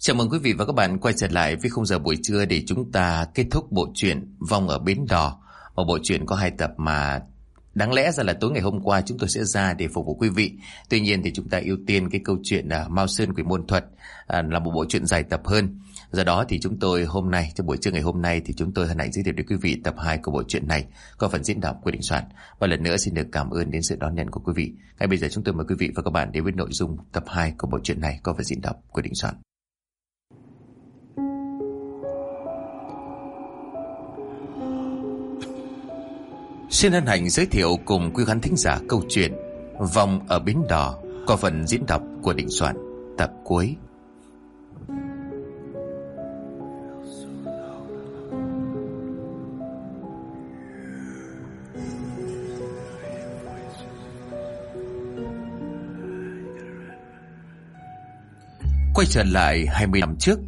Chào mừng quý vị và các bạn quay trở lại với khung giờ buổi trưa để chúng ta kết thúc bộ truyện Vong ở Bến Đò. Một bộ truyện có 2 tập mà đáng lẽ ra là tối ngày hôm qua chúng tôi sẽ ra để phục vụ quý vị. Tuy nhiên thì chúng ta ưu tiên cái câu chuyện Mao Sơn Quỷ Môn Thuật là một bộ truyện dài tập hơn. Do đó thì chúng tôi hôm nay, trong buổi trưa ngày hôm nay thì chúng tôi hân hạnh giới thiệu đến quý vị tập 2 của bộ truyện này có phần diễn đọc của Đình Soạn. Và lần nữa xin được cảm ơn đến sự đón nhận của quý vị. Ngay bây giờ chúng tôi mời quý vị và các bạn đến với nội dung tập 2 của bộ truyện này có phần diễn đọc của Đình Soạn. Xin hân hạnh giới thiệu cùng quý khán thính giả câu chuyện Vong ở Bến Đò qua phần diễn đọc của Đình Soạn tập cuối. Quay trở lại 20 năm trước.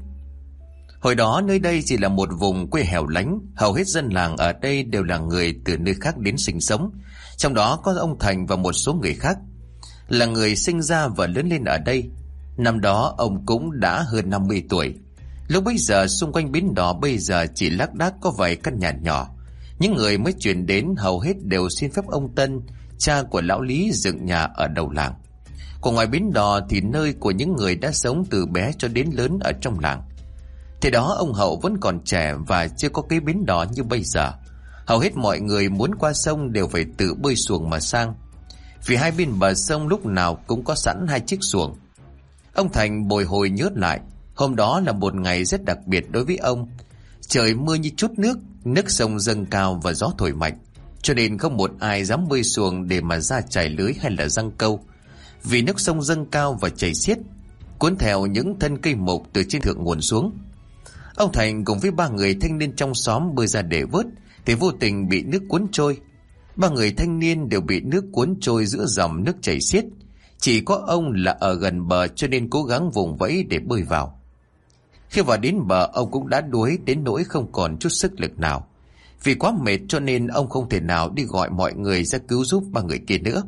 Hồi đó nơi đây chỉ là một vùng quê hẻo lánh, hầu hết dân làng ở đây đều là người từ nơi khác đến sinh sống. Trong đó có ông Thành và một số người khác, là người sinh ra và lớn lên ở đây. Năm đó ông cũng đã hơn 50 tuổi. Lúc bấy giờ xung quanh bến đò bây giờ chỉ lác đác có vài căn nhà nhỏ. Những người mới chuyển đến hầu hết đều xin phép ông Tân, cha của lão Lý, dựng nhà ở đầu làng. Còn ngoài bến đò thì nơi của những người đã sống từ bé cho đến lớn ở trong làng. Thế đó ông Hậu vẫn còn trẻ và chưa có cái bến đò như bây giờ. Hầu hết mọi người muốn qua sông đều phải tự bơi xuồng mà sang, vì hai bên bờ sông lúc nào cũng có sẵn 2 chiếc xuồng. Ông Thành bồi hồi nhớ lại, hôm đó là một ngày rất đặc biệt đối với ông. Trời mưa như chút nước, nước sông dâng cao và gió thổi mạnh, cho nên không một ai dám bơi xuồng để mà ra chài lưới hay là giăng câu, vì nước sông dâng cao và chảy xiết, cuốn theo những thân cây mục từ trên thượng nguồn xuống. Ông Thành cùng với 3 người thanh niên trong xóm bơi ra để vớt thì vô tình bị nước cuốn trôi. 3 người thanh niên đều bị nước cuốn trôi giữa dòng nước chảy xiết. Chỉ có ông là ở gần bờ cho nên cố gắng vùng vẫy để bơi vào. Khi vào đến bờ, ông cũng đã đuối đến nỗi không còn chút sức lực nào. Vì quá mệt cho nên ông không thể nào đi gọi mọi người ra cứu giúp 3 người kia nữa.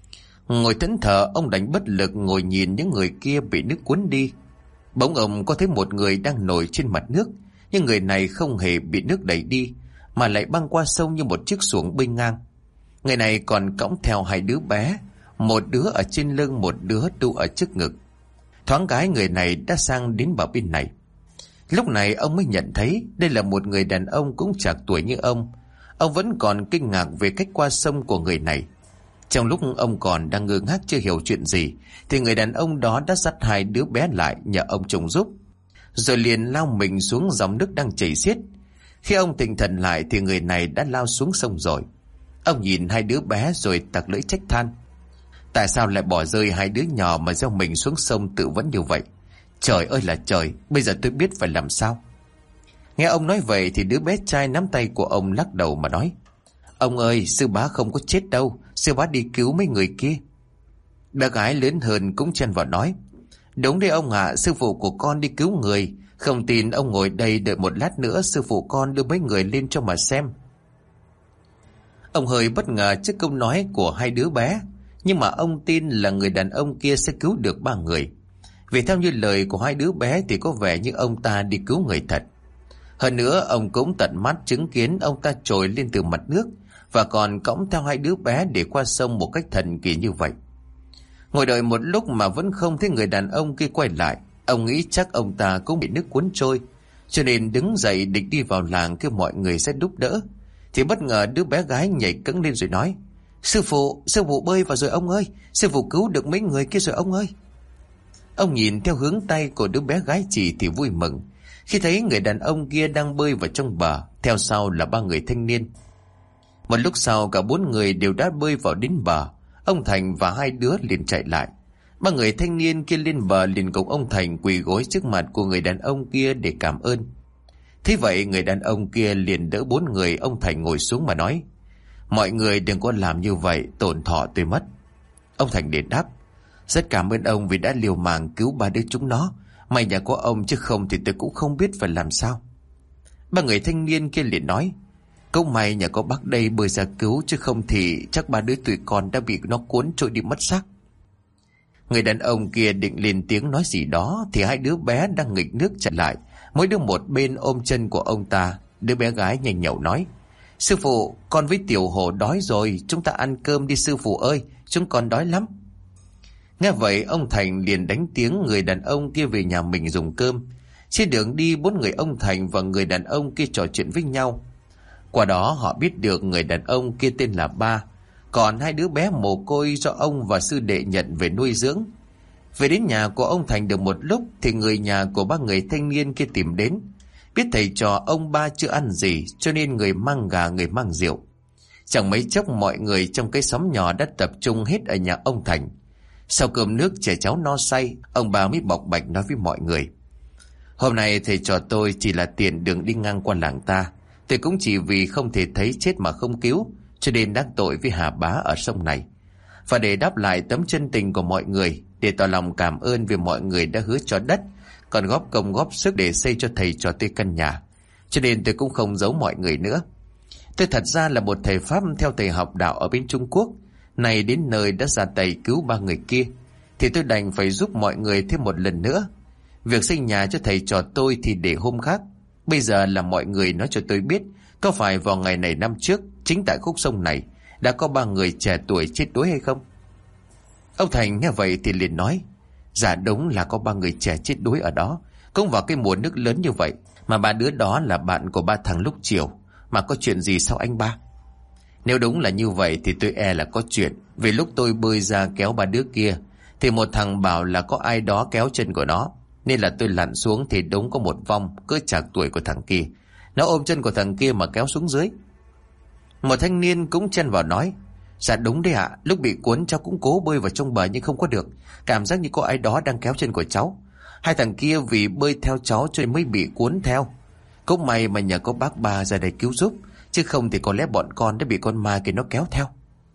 Ngồi thẫn thờ, ông đành bất lực ngồi nhìn những người kia bị nước cuốn đi. Bỗng ông có thấy một người đang nổi trên mặt nước, nhưng người này không hề bị nước đẩy đi, mà lại băng qua sông như một chiếc xuồng bênh ngang. Người này còn cõng theo 2 đứa bé, một đứa ở trên lưng, một đứa đu ở trước ngực. Thoáng cái người này đã sang đến bờ bên này. Lúc này ông mới nhận thấy đây là một người đàn ông cũng chạc tuổi như ông. Ông vẫn còn kinh ngạc về cách qua sông của người này. Trong lúc ông còn đang ngơ ngác chưa hiểu chuyện gì thì người đàn ông đó đã dắt 2 đứa bé lại nhờ ông chồng giúp, rồi liền lao mình xuống dòng nước đang chảy xiết. Khi ông tỉnh thần lại thì người này đã lao xuống sông rồi. Ông nhìn 2 đứa bé rồi tặc lưỡi trách than: tại sao lại bỏ rơi 2 đứa nhỏ mà gieo mình xuống sông tự vẫn như vậy? Trời ơi là trời, bây giờ tôi biết phải làm sao. Nghe ông nói vậy thì đứa bé trai nắm tay của ông lắc đầu mà nói: ông ơi, sư bá không có chết đâu, sư bá đi cứu mấy người kia. Bé gái lớn hơn cũng chen vào nói: đúng đấy ông ạ, sư phụ của con đi cứu người. Không tin ông ngồi đây đợi một lát nữa sư phụ con đưa mấy người lên cho mà xem. Ông hơi bất ngờ trước câu nói của 2 đứa bé, nhưng mà ông tin là người đàn ông kia sẽ cứu được 3 người. Vì theo như lời của 2 đứa bé thì có vẻ như ông ta đi cứu người thật. Hơn nữa ông cũng tận mắt chứng kiến ông ta trồi lên từ mặt nước và còn cõng theo 2 đứa bé để qua sông một cách thần kỳ như vậy. Ngồi đợi một lúc mà vẫn không thấy người đàn ông kia quay lại. Ông nghĩ chắc ông ta cũng bị nước cuốn trôi, cho nên đứng dậy định đi vào làng kêu mọi người sẽ giúp đỡ. Thì bất ngờ đứa bé gái nhảy cẫng lên rồi nói: sư phụ bơi vào rồi ông ơi, sư phụ cứu được mấy người kia rồi ông ơi. Ông nhìn theo hướng tay của đứa bé gái chỉ thì vui mừng khi thấy người đàn ông kia đang bơi vào trong bờ, theo sau là 3 người thanh niên. Một lúc sau cả 4 người đều đã bơi vào đến bờ. Ông Thành và 2 đứa liền chạy lại. 3 người thanh niên kia lên bờ liền cùng ông Thành quỳ gối trước mặt của người đàn ông kia để cảm ơn. Thế vậy người đàn ông kia liền đỡ 4 người ông Thành ngồi xuống mà nói: mọi người đừng có làm như vậy, tổn thọ tôi mất. Ông Thành liền đáp: rất cảm ơn ông vì đã liều mạng cứu 3 đứa chúng nó. May nhà có ông chứ không thì tôi cũng không biết phải làm sao. 3 người thanh niên kia liền nói: cũng may nhà có bác đây bơi ra cứu, chứ không thì chắc 3 đứa tụi con đã bị nó cuốn trôi đi mất xác. Người đàn ông kia định lên tiếng nói gì đó thì hai đứa bé đang nghịch nước chặn lại, mỗi đứa một bên ôm chân của ông ta. Đứa bé gái nhanh nhậu nói: Sư phụ, con với Tiểu Hổ đói rồi, chúng ta ăn cơm đi sư phụ ơi, chúng con đói lắm. Nghe vậy ông Thành liền đánh tiếng người đàn ông kia về nhà mình dùng cơm. Trên đường đi, bốn người ông Thành và người đàn ông kia trò chuyện với nhau. Qua đó họ biết được người đàn ông kia tên là Ba, còn hai đứa bé mồ côi do ông và sư đệ nhận về nuôi dưỡng. Về đến nhà của ông Thành được một lúc thì người nhà của ba người thanh niên kia tìm đến. Biết thầy trò ông Ba chưa ăn gì cho nên người mang gà người mang rượu. Chẳng mấy chốc mọi người trong cái xóm nhỏ đã tập trung hết ở nhà ông Thành. Sau cơm nước trẻ cháu no say, ông Ba mới bộc bạch nói với mọi người: Hôm nay thầy trò tôi chỉ là tiện đường đi ngang qua làng ta. Tôi cũng chỉ vì không thể thấy chết mà không cứu, cho nên đắc tội với Hà Bá ở sông này. Và để đáp lại tấm chân tình của mọi người, để tỏ lòng cảm ơn vì mọi người đã hứa cho đất, còn góp công góp sức để xây cho thầy trò tôi căn nhà, cho nên tôi cũng không giấu mọi người nữa. Tôi thật ra là một thầy Pháp theo thầy học đạo ở bên Trung Quốc, này đến nơi đã ra tay cứu ba người kia, thì tôi đành phải giúp mọi người thêm một lần nữa. Việc xây nhà cho thầy trò tôi thì để hôm khác. Bây giờ là mọi người nói cho tôi biết, có phải vào ngày này năm trước, chính tại khúc sông này đã có ba người trẻ tuổi chết đuối hay không? Ông Thành nghe vậy thì liền nói: Dạ đúng là có ba người trẻ chết đuối ở đó, cũng vào cái mùa nước lớn như vậy. Mà ba đứa đó là bạn của ba thằng lúc chiều. Mà có chuyện gì sao anh Ba? Nếu đúng là như vậy thì tôi e là có chuyện. Vì lúc tôi bơi ra kéo ba đứa kia thì một thằng bảo là có ai đó kéo chân của nó, nên là tôi lặn xuống thì đúng có một vong cỡ chạc tuổi của thằng kia. Nó ôm chân của thằng kia mà kéo xuống dưới. Một thanh niên cũng chen vào nói: Dạ đúng đấy ạ, lúc bị cuốn cháu cũng cố bơi vào trong bờ nhưng không có được. Cảm giác như có ai đó đang kéo chân của cháu. Hai thằng kia vì bơi theo cháu cho nên mới bị cuốn theo. Cũng may mà nhờ có bác Ba ra đây cứu giúp, chứ không thì có lẽ bọn con đã bị con ma kia nó kéo theo.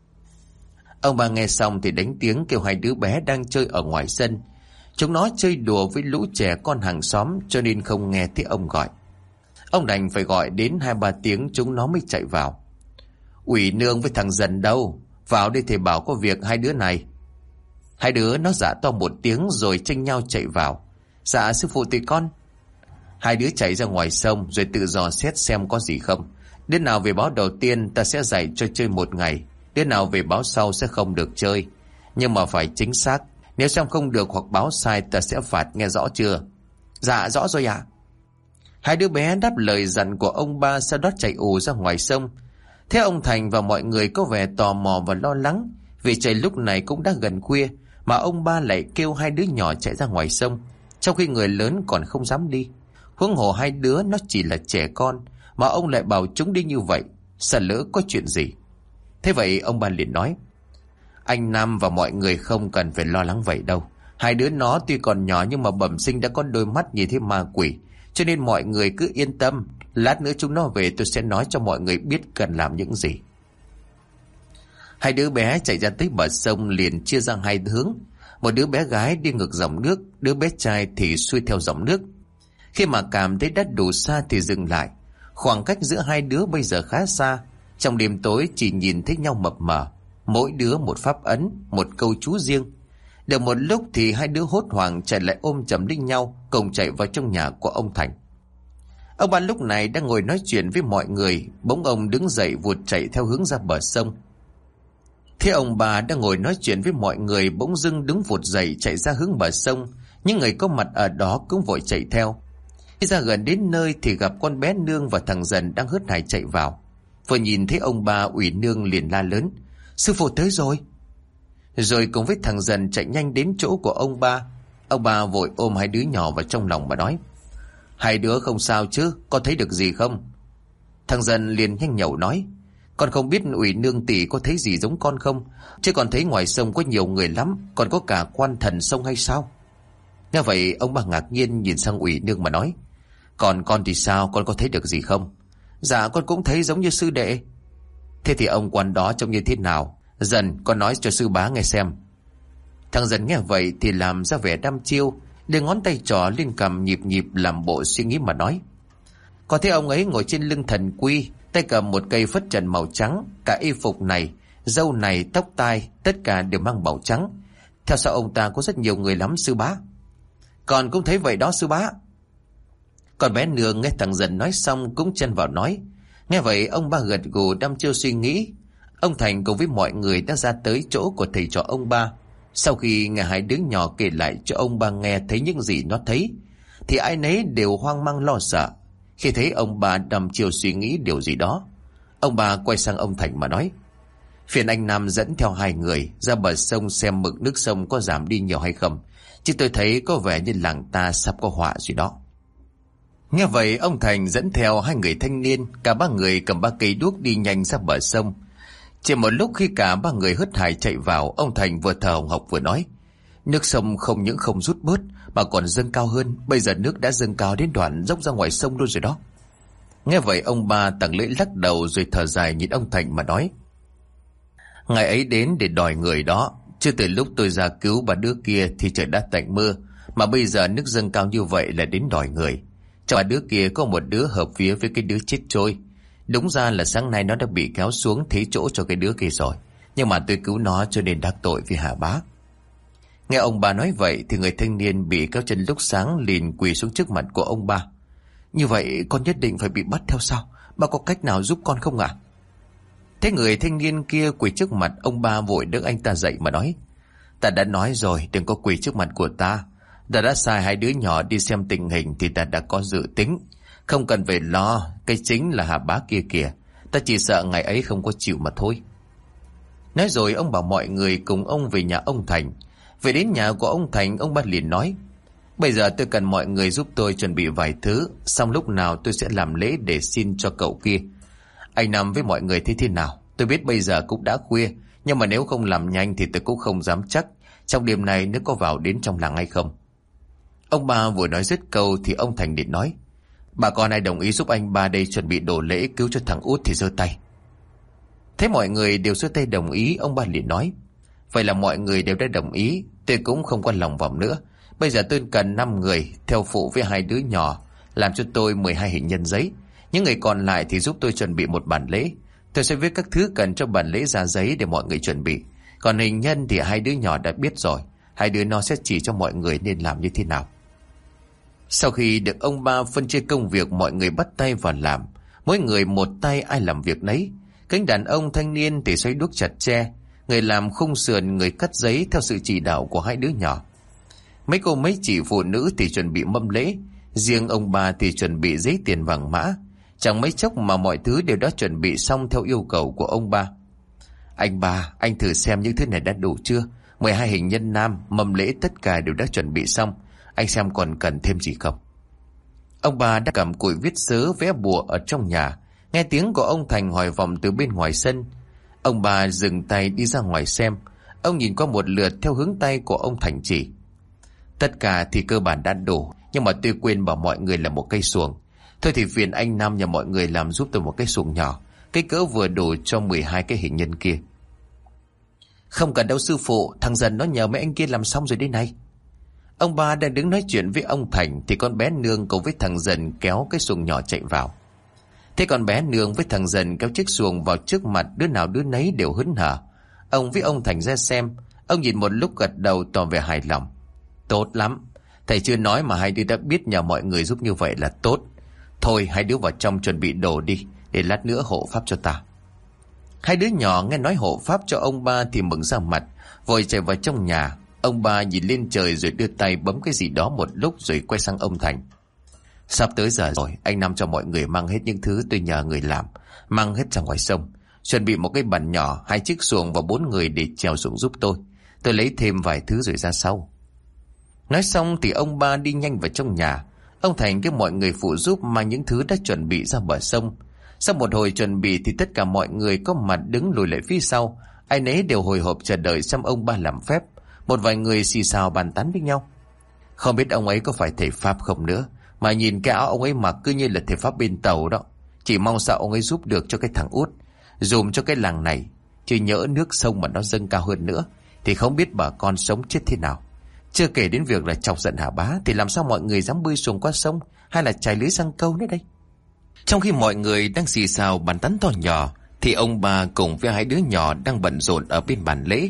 Ông Ba nghe xong thì đánh tiếng kêu hai đứa bé đang chơi ở ngoài sân. Chúng nó chơi đùa với lũ trẻ con hàng xóm cho nên không nghe thấy ông gọi. Ông đành phải gọi đến 2-3 tiếng chúng nó mới chạy vào. Ủy nương với thằng Dần đâu? Vào đây thầy bảo có việc hai đứa này. Hai đứa nó dạ to một tiếng rồi tranh nhau chạy vào. Dạ sư phụ tụi con. Hai đứa chạy ra ngoài sông rồi tự dò xét xem có gì không. Đứa nào về báo đầu tiên ta sẽ dạy cho chơi một ngày. Đứa nào về báo sau sẽ không được chơi. Nhưng mà phải chính xác. Nếu xem không được hoặc báo sai ta sẽ phạt, nghe rõ chưa? Dạ rõ rồi ạ. Hai đứa bé đáp lời dặn của ông Ba, sau đó chạy ù ra ngoài sông. Thế ông Thành và mọi người có vẻ tò mò và lo lắng, vì trời lúc này cũng đã gần khuya mà ông Ba lại kêu hai đứa nhỏ chạy ra ngoài sông, trong khi người lớn còn không dám đi. Huống hồ hai đứa nó chỉ là trẻ con mà ông lại bảo chúng đi như vậy, sợ lỡ có chuyện gì. Thế vậy ông Ba liền nói: Anh Nam và mọi người không cần phải lo lắng vậy đâu. Hai đứa nó tuy còn nhỏ nhưng mà bẩm sinh đã có đôi mắt nhìn thấy ma quỷ, cho nên mọi người cứ yên tâm. Lát nữa chúng nó về tôi sẽ nói cho mọi người biết cần làm những gì. Hai đứa bé chạy ra tới bờ sông liền chia ra hai hướng. Một đứa bé gái đi ngược dòng nước, đứa bé trai thì xuôi theo dòng nước. Khi mà cảm thấy đất đủ xa thì dừng lại. Khoảng cách giữa hai đứa bây giờ khá xa. Trong đêm tối chỉ nhìn thấy nhau mập mờ, mỗi đứa một pháp ấn, một câu chú riêng. Được một lúc thì hai đứa hốt hoảng chạy lại ôm chầm lấy nhau, cùng chạy vào trong nhà của ông Thành. Ông Ba lúc này đang ngồi nói chuyện với mọi người, bỗng ông đứng dậy vụt chạy theo hướng ra bờ sông. Thế ông Ba đang ngồi nói chuyện với mọi người bỗng dưng đứng vụt dậy chạy ra hướng bờ sông. Những người có mặt ở đó cũng vội chạy theo. Khi ra gần đến nơi thì gặp con bé Nương và thằng Dần đang hớt hải chạy vào. Vừa nhìn thấy ông Ba, Ủy Nương liền la lớn: Sư phụ tới rồi! Rồi cùng với thằng Dần chạy nhanh đến chỗ của ông Ba. Ông Ba vội ôm hai đứa nhỏ vào trong lòng mà nói: Hai đứa không sao chứ, có thấy được gì không? Thằng Dần liền nhanh nhẩu nói: Con không biết Ủy Nương tỷ có thấy gì giống con không, chứ còn thấy ngoài sông có nhiều người lắm, còn có cả quan thần sông hay sao? Nghe vậy ông Ba ngạc nhiên nhìn sang Ủy Nương mà nói: Còn con thì sao, con có thấy được gì không? Dạ con cũng thấy giống như sư đệ. Thế thì ông quan đó trông như thế nào? Dần, con nói cho sư bá nghe xem. Thằng Dần nghe vậy thì làm ra vẻ đăm chiêu, đưa ngón tay trỏ lên cằm nhịp nhịp làm bộ suy nghĩ mà nói: Có thấy ông ấy ngồi trên lưng thần quy, tay cầm một cây phất trần màu trắng, cả y phục này, râu này, tóc tai tất cả đều mang màu trắng. Theo sau ông ta có rất nhiều người lắm sư bá. Con cũng thấy vậy đó sư bá. Còn bé Nương nghe thằng Dần nói xong cũng chen vào nói. Nghe vậy ông ba gật gù đăm chiêu suy nghĩ. Ông Thành cùng với mọi người đã ra tới chỗ của thầy trò ông ba. Sau khi nghe hai đứa nhỏ kể lại cho ông ba nghe thấy những gì nó thấy, thì ai nấy đều hoang mang lo sợ. Khi thấy ông ba đăm chiêu suy nghĩ điều gì đó, ông ba quay sang ông Thành mà nói: Phiền anh Nam dẫn theo hai người ra bờ sông xem mực nước sông có giảm đi nhiều hay không, chứ tôi thấy có vẻ như làng ta sắp có họa gì đó. Nghe vậy ông Thành dẫn theo hai người thanh niên, cả ba người cầm ba cây đuốc đi nhanh ra bờ sông. Chỉ một lúc khi cả ba người hớt hải chạy vào, ông Thành vừa thở hổn hộc vừa nói: Nước sông không những không rút bớt mà còn dâng cao hơn. Bây giờ nước đã dâng cao đến đoạn dốc ra ngoài sông luôn rồi đó. Nghe vậy ông ba tặng lễ lắc đầu rồi thở dài nhìn ông Thành mà nói: Ngày ấy đến để đòi người đó, chứ từ lúc tôi ra cứu bà đứa kia thì trời đã tạnh mưa, mà bây giờ nước dâng cao như vậy là đến đòi người. Cho bà đứa kia có một đứa hợp vía với cái đứa chết trôi. Đúng ra là sáng nay nó đã bị kéo xuống thế chỗ cho cái đứa kia rồi, nhưng mà tôi cứu nó cho nên đắc tội với Hà Bá. Nghe ông bà nói vậy thì người thanh niên bị kéo chân lúc sáng liền quỳ xuống trước mặt của ông ba. Như vậy con nhất định phải bị bắt theo sao? Bà có cách nào giúp con không ạ? Thế người thanh niên kia quỳ trước mặt ông ba vội đỡ anh ta dậy mà nói: Ta đã nói rồi, đừng có quỳ trước mặt của ta. Ta đã sai hai đứa nhỏ đi xem tình hình thì ta đã có dự tính. Không cần phải lo, cái chính là Hà Bá kia kìa. Ta chỉ sợ ngày ấy không có chịu mà thôi. Nói rồi ông bảo mọi người cùng ông về nhà ông Thành. Về đến nhà của ông Thành, ông ba liền nói: Bây giờ tôi cần mọi người giúp tôi chuẩn bị vài thứ, xong lúc nào tôi sẽ làm lễ để xin cho cậu kia. Anh Năm với mọi người thấy thế nào? Tôi biết bây giờ cũng đã khuya, nhưng mà nếu không làm nhanh thì tôi cũng không dám chắc trong đêm này nước có vào đến trong làng hay không. Ông ba vừa nói dứt câu thì ông Thành định nói: Bà con ai đồng ý giúp anh ba đây chuẩn bị đồ lễ cứu cho thằng út thì giơ tay. Thấy mọi người đều giơ tay đồng ý, ông ba liền nói: Vậy là mọi người đều đã đồng ý, tôi cũng không quan lòng vòng nữa. Bây giờ tôi cần 5 người theo phụ với hai đứa nhỏ, làm cho tôi 12 hình nhân giấy. Những người còn lại thì giúp tôi chuẩn bị một bản lễ. Tôi sẽ viết các thứ cần cho bản lễ ra giấy để mọi người chuẩn bị. Còn hình nhân thì hai đứa nhỏ đã biết rồi, hai đứa nó sẽ chỉ cho mọi người nên làm như thế nào. Sau khi được ông ba phân chia công việc, mọi người bắt tay vào làm. Mỗi người một tay, ai làm việc nấy. Cánh đàn ông thanh niên thì xoay đuốc chặt tre, người làm khung sườn, người cắt giấy theo sự chỉ đạo của hai đứa nhỏ. Mấy cô mấy chị phụ nữ thì chuẩn bị mâm lễ, riêng ông ba thì chuẩn bị giấy tiền vàng mã. Chẳng mấy chốc mà mọi thứ đều đã chuẩn bị xong theo yêu cầu của ông ba. Anh ba, anh thử xem những thứ này đã đủ chưa? 12 hình nhân nam, mâm lễ tất cả đều đã chuẩn bị xong. Anh xem còn cần thêm gì không? Ông ba đã cầm cùi viết sớ vẽ bùa ở trong nhà. Nghe tiếng của ông Thành hỏi vọng từ bên ngoài sân. Ông ba dừng tay đi ra ngoài xem. Ông nhìn qua một lượt theo hướng tay của ông Thành chỉ. Tất cả thì cơ bản đã đủ, nhưng mà tôi quên bảo mọi người là một cây xuồng. Thôi thì phiền anh Nam nhà mọi người làm giúp tôi một cái xuồng nhỏ, cái cỡ vừa đủ cho 12 cái hình nhân kia. Không cần đâu sư phụ, thằng Dần nó nhờ mấy anh kia làm xong rồi đây này. Ông ba đang đứng nói chuyện với ông Thành thì con bé Nương cùng với thằng Dần kéo cái xuồng nhỏ chạy vào. Thế con bé Nương với thằng Dần kéo chiếc xuồng vào trước mặt, đứa nào đứa nấy đều hớn hở. Ông với ông Thành ra xem, ông nhìn một lúc gật đầu tỏ vẻ hài lòng. Tốt lắm, thầy chưa nói mà hai đứa đã biết nhờ mọi người giúp như vậy là tốt. Thôi hai đứa vào trong chuẩn bị đồ đi, để lát nữa hộ pháp cho ta. Hai đứa nhỏ nghe nói hộ pháp cho ông ba thì mừng ra mặt, vội chạy vào trong nhà. Ông ba nhìn lên trời rồi đưa tay bấm cái gì đó một lúc rồi quay sang ông Thành. Sắp tới giờ rồi, anh Năm cho mọi người mang hết những thứ tôi nhờ người làm, mang hết ra ngoài sông. Chuẩn bị một cái bàn nhỏ, 2 chiếc xuồng và 4 người để chèo xuồng giúp tôi. Tôi lấy thêm vài thứ rồi ra sau. Nói xong thì ông ba đi nhanh vào trong nhà. Ông Thành kêu mọi người phụ giúp mang những thứ đã chuẩn bị ra bờ sông. Sau một hồi chuẩn bị thì tất cả mọi người có mặt đứng lùi lại phía sau. Ai nấy đều hồi hộp chờ đợi xem ông ba làm phép. Một vài người xì xào bàn tán với nhau. Không biết ông ấy có phải thầy Pháp không nữa, mà nhìn cái áo ông ấy mặc cứ như là thầy Pháp bên tàu đó. Chỉ mong sao ông ấy giúp được cho cái thằng út, dùm cho cái làng này. Chứ nhỡ nước sông mà nó dâng cao hơn nữa thì không biết bà con sống chết thế nào. Chưa kể đến việc là chọc giận Hà Bá thì làm sao mọi người dám bơi xuồng qua sông hay là chài lưới giăng câu nữa đây. Trong khi mọi người đang xì xào bàn tán to nhỏ thì ông bà cùng với 2 đứa nhỏ đang bận rộn ở bên bàn lễ.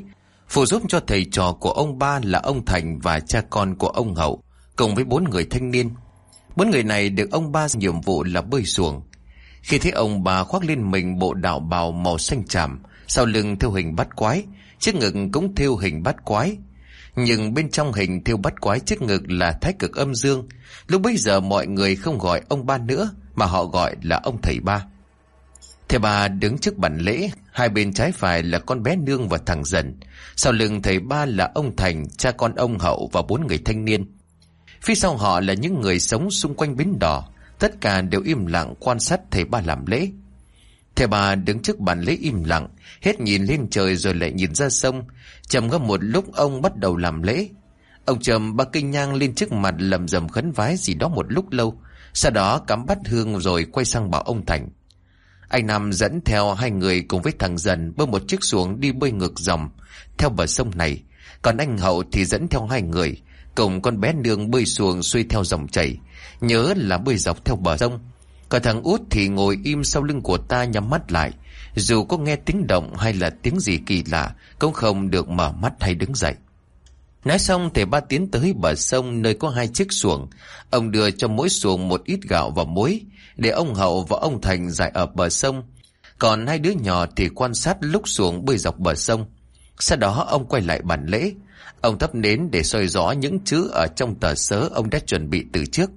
phụ giúp cho thầy trò của ông ba là ông Thành và cha con của ông Hậu, cùng với 4 người thanh niên. 4 người này được ông ba giao nhiệm vụ là bơi xuồng. Khi thấy ông bà khoác lên mình bộ đạo bào màu xanh tràm, sau lưng thêu hình bát quái, chiếc ngực cũng thêu hình bát quái, nhưng bên trong hình thêu bát quái chiếc ngực là thái cực âm dương, lúc bấy giờ mọi người không gọi ông ba nữa mà họ gọi là ông thầy ba. Thầy ba đứng trước bàn lễ, hai bên trái phải là con bé Nương và thằng Dần, sau lưng thầy ba là ông Thành, cha con ông Hậu và 4 người thanh niên. Phía sau họ là những người sống xung quanh bến đò, tất cả đều im lặng quan sát thầy ba làm lễ. Thầy ba đứng trước bàn lễ im lặng, hết nhìn lên trời rồi lại nhìn ra sông. Trầm ngâm một lúc, ông bắt đầu làm lễ. Ông trầm 3 cây nhang lên trước mặt, lầm rầm khấn vái gì đó một lúc lâu, sau đó cắm bát hương rồi quay sang bảo ông Thành. Anh Năm dẫn theo 2 người cùng với thằng Dần bơi một chiếc xuồng đi bơi ngược dòng theo bờ sông này, còn anh Hậu thì dẫn theo 2 người cùng con bé Nương bơi xuồng xuôi theo dòng chảy, nhớ là bơi dọc theo bờ sông. Còn thằng Út thì ngồi im sau lưng của ta nhắm mắt lại, dù có nghe tiếng động hay là tiếng gì kỳ lạ cũng không được mở mắt hay đứng dậy. Nói xong thầy ba tiến tới bờ sông nơi có 2 chiếc xuồng. Ông đưa cho mỗi xuồng một ít gạo và muối để ông Hậu và ông Thành giải ở bờ sông, còn 2 đứa nhỏ thì quan sát lúc xuồng bơi dọc bờ sông. Sau đó ông quay lại bàn lễ, ông thắp nến để soi rõ những chữ ở trong tờ sớ ông đã chuẩn bị từ trước.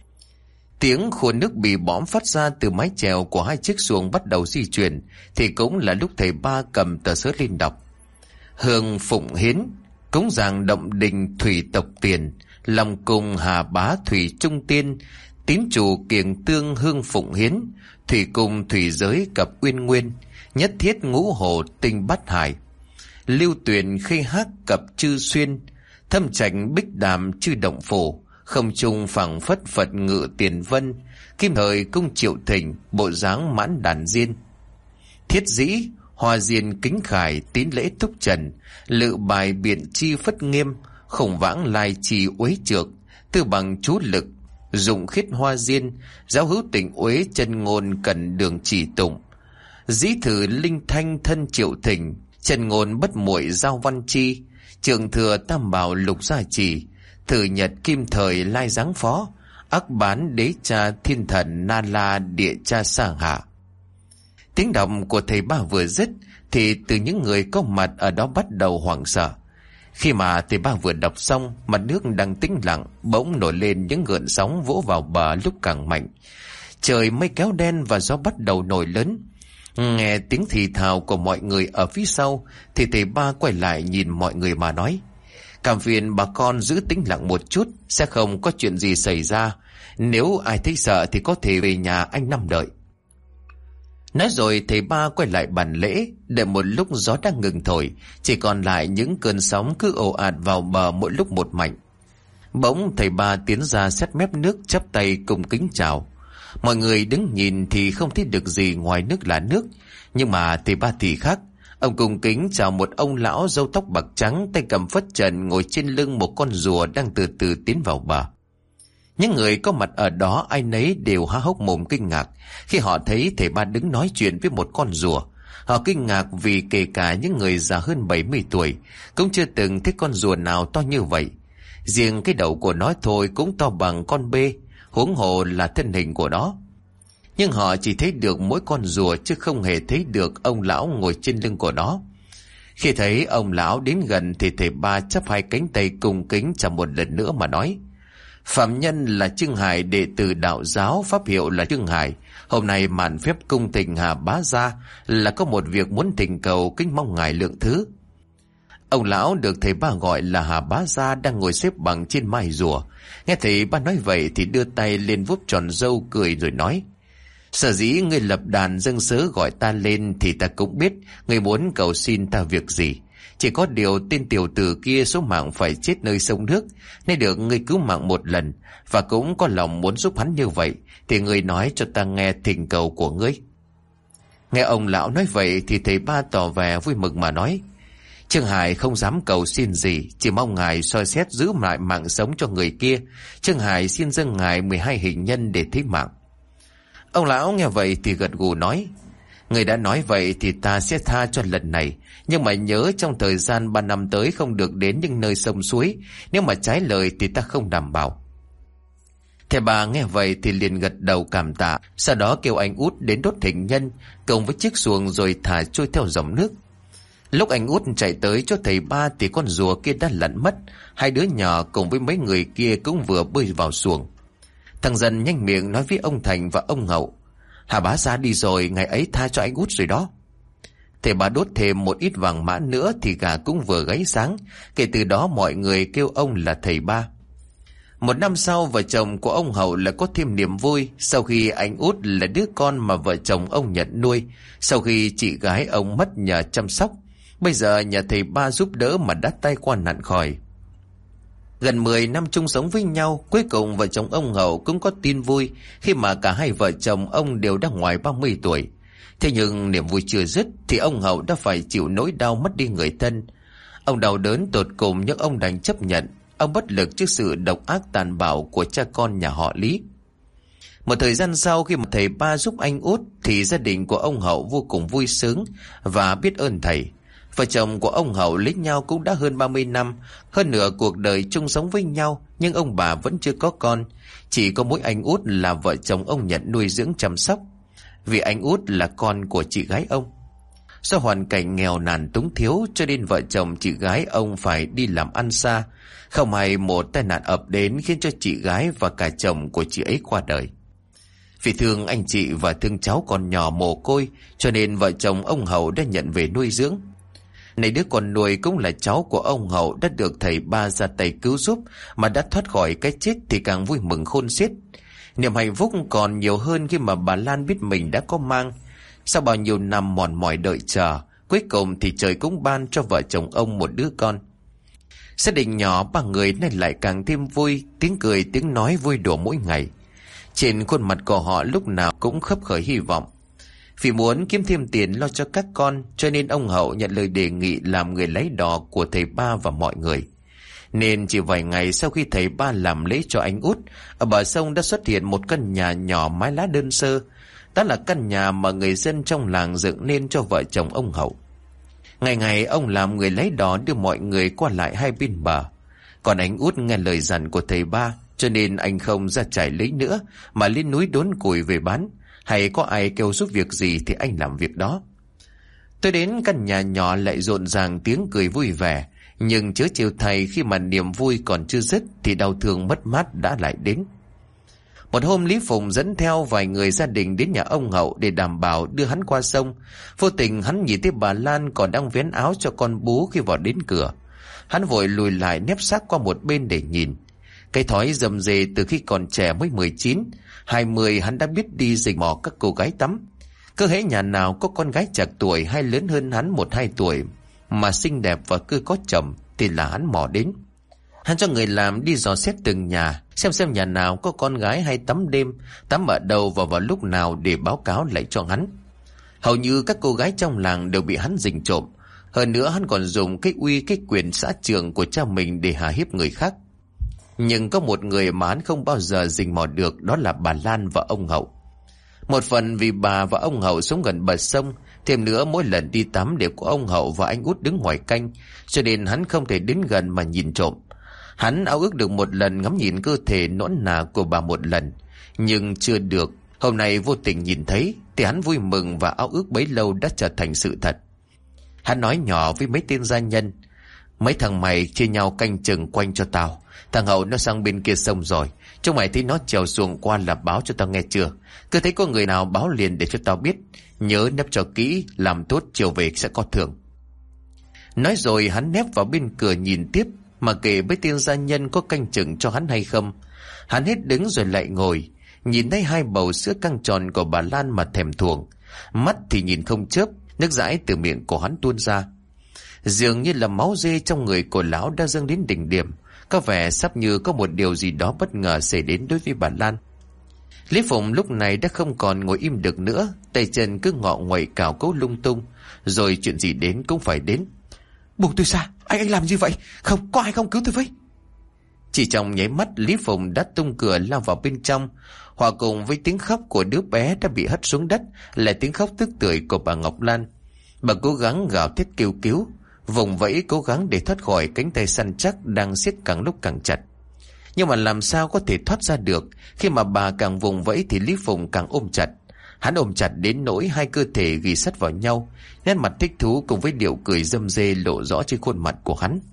Tiếng khua nước bị bõm phát ra từ mái chèo của 2 chiếc xuồng bắt đầu di chuyển, thì cũng là lúc thầy ba cầm tờ sớ lên đọc. Hương phụng hiến, cúng dường động đình thủy tộc tiền, lòng cùng hà bá thủy trung tiên, tín chủ kiềng tương hương phụng hiến, thủy cùng thủy giới cập uyên nguyên, nhất thiết ngũ hồ tinh bát hải, lưu tuyển khê hát cập chư xuyên, thâm trạch bích đàm chư động phổ, không trung phẳng phất Phật ngự tiền vân, kim thời cung triệu thỉnh, bộ dáng mãn đàn diên. Thiết dĩ hoa diên kính khải, tín lễ thúc trần, lự bài biện chi phất nghiêm, khổng vãng lai trì uế trược, tư bằng chú lực, dụng khiết hoa diên, giáo hữu tình uế chân ngôn cần đường chỉ tụng. Dĩ thử linh thanh thân triệu thỉnh, chân ngôn bất muội giao văn chi, trường thừa tam bảo lục gia trì, thử nhật kim thời lai giáng phó, ác bán đế cha thiên thần na la địa cha sa hạ. Tiếng đọc của thầy ba vừa dứt thì từ những người có mặt ở đó bắt đầu hoảng sợ. Khi mà thầy ba vừa đọc xong, mặt nước đang tĩnh lặng bỗng nổi lên những gợn sóng vỗ vào bờ lúc càng mạnh. Trời mây kéo đen và gió bắt đầu nổi lớn. Nghe tiếng thì thào của mọi người ở phía sau thì thầy ba quay lại nhìn mọi người mà nói: cảm phiền bà con giữ tĩnh lặng một chút, sẽ không có chuyện gì xảy ra. Nếu ai thấy sợ thì có thể về nhà anh Năm đợi. Nói rồi thầy ba quay lại bàn lễ. Đợi một lúc gió đang ngừng thổi, chỉ còn lại những cơn sóng cứ ồ ạt vào bờ mỗi lúc một mạnh. Bỗng thầy ba tiến ra sát mép nước, chắp tay cùng kính chào. Mọi người đứng nhìn thì không thấy được gì ngoài nước là nước, nhưng mà thầy ba thì khác. Ông cung kính chào một ông lão râu tóc bạc trắng, tay cầm phất trần, ngồi trên lưng một con rùa đang từ từ tiến vào bờ. Những người có mặt ở đó ai nấy đều há hốc mồm kinh ngạc khi họ thấy thầy ba đứng nói chuyện với một con rùa. Họ kinh ngạc vì kể cả những người già hơn 70 tuổi cũng chưa từng thấy con rùa nào to như vậy. Riêng cái đầu của nó thôi cũng to bằng con bê, huống hồ là thân hình của nó. Nhưng họ chỉ thấy được mỗi con rùa chứ không hề thấy được ông lão ngồi trên lưng của nó. Khi thấy ông lão đến gần thì thầy ba chắp 2 cánh tay cung kính chào một lần nữa mà nói: phạm nhân là Trương Hải, đệ tử đạo giáo, pháp hiệu là Trương Hải. Hôm nay mạn phép cung thỉnh Hà Bá Gia là có một việc muốn thỉnh cầu, kính mong ngài lượng thứ. Ông lão được thầy ba gọi là Hà Bá Gia đang ngồi xếp bằng trên mai rùa. Nghe thầy ba nói vậy thì đưa tay lên vuốt tròn râu cười rồi nói: sở dĩ ngươi lập đàn dâng sớ gọi ta lên thì ta cũng biết ngươi muốn cầu xin ta việc gì. Chỉ có điều tên tiểu tử kia số mạng phải chết nơi sông nước, nên được ngươi cứu mạng một lần, và cũng có lòng muốn giúp hắn như vậy, thì ngươi nói cho ta nghe thỉnh cầu của ngươi. Nghe ông lão nói vậy thì thầy ba tỏ vẻ vui mừng mà nói: Trương Hải không dám cầu xin gì, chỉ mong ngài soi xét giữ lại mạng sống cho người kia. Trương Hải xin dâng ngài 12 hình nhân để thế mạng. Ông lão nghe vậy thì gật gù nói: Người đã nói vậy thì ta sẽ tha cho lần này. Nhưng mà nhớ trong thời gian 3 năm tới không được đến những nơi sông suối. Nếu mà trái lời thì ta không đảm bảo. Thầy bà nghe vậy thì liền gật đầu cảm tạ. Sau đó kêu anh Út đến đốt hình nhân cùng với chiếc xuồng rồi thả trôi theo dòng nước. Lúc anh Út chạy tới chỗ thầy ba thì con rùa kia đã lặn mất. Hai đứa nhỏ cùng với mấy người kia cũng vừa bơi vào xuồng. Thằng Dần nhanh miệng nói với ông Thành và ông Hậu: Hà bá ra đi rồi, ngày ấy tha cho anh Út rồi đó. Thầy bà đốt thêm một ít vàng mã nữa thì gà cũng vừa gáy sáng. Kể từ đó mọi người kêu ông là thầy ba. Một năm sau, vợ chồng của ông Hậu lại có thêm niềm vui sau khi anh Út là đứa con mà vợ chồng ông nhận nuôi. Sau khi chị gái ông mất nhờ chăm sóc, bây giờ nhà thầy ba giúp đỡ mà đã tai qua nạn khỏi. Gần 10 năm chung sống với nhau, cuối cùng vợ chồng ông Hậu cũng có tin vui khi mà cả hai vợ chồng ông đều đã ngoài 30 tuổi. Thế nhưng niềm vui chưa dứt thì ông Hậu đã phải chịu nỗi đau mất đi người thân. Ông đau đớn tột cùng nhưng ông đành chấp nhận. Ông bất lực trước sự độc ác tàn bạo của cha con nhà họ Lý. Một thời gian sau, khi mà thầy ba giúp anh Út thì gia đình của ông Hậu vô cùng vui sướng và biết ơn thầy. Vợ chồng của ông Hậu lấy nhau cũng đã hơn 30 năm, hơn nửa cuộc đời chung sống với nhau, nhưng ông bà vẫn chưa có con. Chỉ có mỗi anh Út là vợ chồng ông nhận nuôi dưỡng chăm sóc, vì anh Út là con của chị gái ông. Do hoàn cảnh nghèo nàn túng thiếu cho nên vợ chồng chị gái ông phải đi làm ăn xa. Không may một tai nạn ập đến khiến cho chị gái và cả chồng của chị ấy qua đời. Vì thương anh chị và thương cháu còn nhỏ mồ côi cho nên vợ chồng ông Hậu đã nhận về nuôi dưỡng. Này đứa con nuôi cũng là cháu của ông Hậu đã được thầy ba ra tay cứu giúp mà đã thoát khỏi cái chết thì càng vui mừng khôn xiết. Niềm hạnh phúc còn nhiều hơn khi mà bà Lan biết mình đã có mang. Sau bao nhiêu năm mòn mỏi đợi chờ, cuối cùng thì trời cũng ban cho vợ chồng ông một đứa con. Gia đình nhỏ 3 người nên lại càng thêm vui, tiếng cười tiếng nói vui đùa mỗi ngày. Trên khuôn mặt của họ lúc nào cũng khấp khởi hy vọng. Vì muốn kiếm thêm tiền lo cho các con cho nên ông Hậu nhận lời đề nghị làm người lấy đò của thầy ba và mọi người. Nên chỉ vài ngày sau khi thầy ba làm lễ cho anh Út, ở bờ sông đã xuất hiện một căn nhà nhỏ mái lá đơn sơ. Đó là căn nhà mà người dân trong làng dựng nên cho vợ chồng ông Hậu. Ngày ngày ông làm người lấy đò đưa mọi người qua lại hai bên bờ. Còn anh Út nghe lời dặn của thầy ba cho nên anh không ra trải lấy nữa mà lên núi đốn củi về bán. Hay có ai kêu giúp việc gì thì anh làm việc đó. Tôi đến căn nhà nhỏ lại rộn ràng tiếng cười vui vẻ. Nhưng chớ trêu thay khi mà niềm vui còn chưa dứt thì đau thương mất mát đã lại đến. Một hôm Lý Phùng dẫn theo vài người gia đình đến nhà ông Hậu để đảm bảo đưa hắn qua sông. Vô tình hắn nhìn thấy bà Lan còn đang vén áo cho con bú khi vào đến cửa. Hắn vội lùi lại nép sát qua một bên để nhìn. Cái thói rầm rề từ khi còn trẻ mới 19, 20 hắn đã biết đi rình mò các cô gái tắm. Cứ hễ nhà nào có con gái chạc tuổi hay lớn hơn hắn 1-2 tuổi mà xinh đẹp và cứ có chồng thì là hắn mò đến. Hắn cho người làm đi dò xét từng nhà, xem nhà nào có con gái hay tắm đêm, tắm ở đâu và vào lúc nào để báo cáo lại cho hắn. Hầu như các cô gái trong làng đều bị hắn rình trộm. Hơn nữa hắn còn dùng cái quyền xã trưởng của cha mình để hà hiếp người khác. Nhưng có một người mà hắn không bao giờ rình mò được, đó là bà Lan và ông Hậu. Một phần vì bà và ông Hậu sống gần bờ sông, thêm nữa mỗi lần đi tắm đều có ông Hậu và anh Út đứng ngoài canh, cho nên hắn không thể đến gần mà nhìn trộm. Hắn ao ước được một lần ngắm nhìn cơ thể nõn nà của bà một lần, nhưng chưa được. Hôm nay vô tình nhìn thấy thì hắn vui mừng và ao ước bấy lâu đã trở thành sự thật. Hắn nói nhỏ với mấy tên gia nhân: mấy thằng mày chia nhau canh chừng quanh cho tao. Thằng Hậu nó sang bên kia sông rồi, chúng mày thấy nó trèo xuồng qua là báo cho tao nghe chưa? Cứ thấy có người nào báo liền để cho tao biết. Nhớ nấp cho kỹ, làm tốt chiều về sẽ có thưởng. Nói rồi hắn nép vào bên cửa nhìn tiếp, mà kể với tên gia nhân có canh chừng cho hắn hay không. Hắn hết đứng rồi lại ngồi, nhìn thấy 2 bầu sữa căng tròn của bà Lan mà thèm thuồng. Mắt thì nhìn không chớp, nước dãi từ miệng của hắn tuôn ra. Dường như là máu dê trong người của lão đã dâng đến đỉnh điểm. Có vẻ sắp như có một điều gì đó bất ngờ xảy đến đối với bà Lan. Lý Phụng lúc này đã không còn ngồi im được nữa, tay chân cứ ngọ nguậy cào cấu lung tung. Rồi chuyện gì đến cũng phải đến. Buông tôi ra, anh làm gì vậy? Không, có ai không cứu tôi với? Chỉ trong nháy mắt, Lý Phụng đã tung cửa lao vào bên trong. Hòa cùng với tiếng khóc của đứa bé đã bị hất xuống đất là tiếng khóc tức tưởi của bà Ngọc Lan. Bà cố gắng gào thét kêu cứu, vùng vẫy cố gắng để thoát khỏi cánh tay săn chắc đang siết càng lúc càng chặt. Nhưng mà làm sao có thể thoát ra được? Khi mà bà càng vùng vẫy thì Lý Phụng càng ôm chặt. Hắn ôm chặt đến nỗi hai cơ thể ghì sắt vào nhau, nét mặt thích thú cùng với điệu cười râm rê lộ rõ trên khuôn mặt của hắn.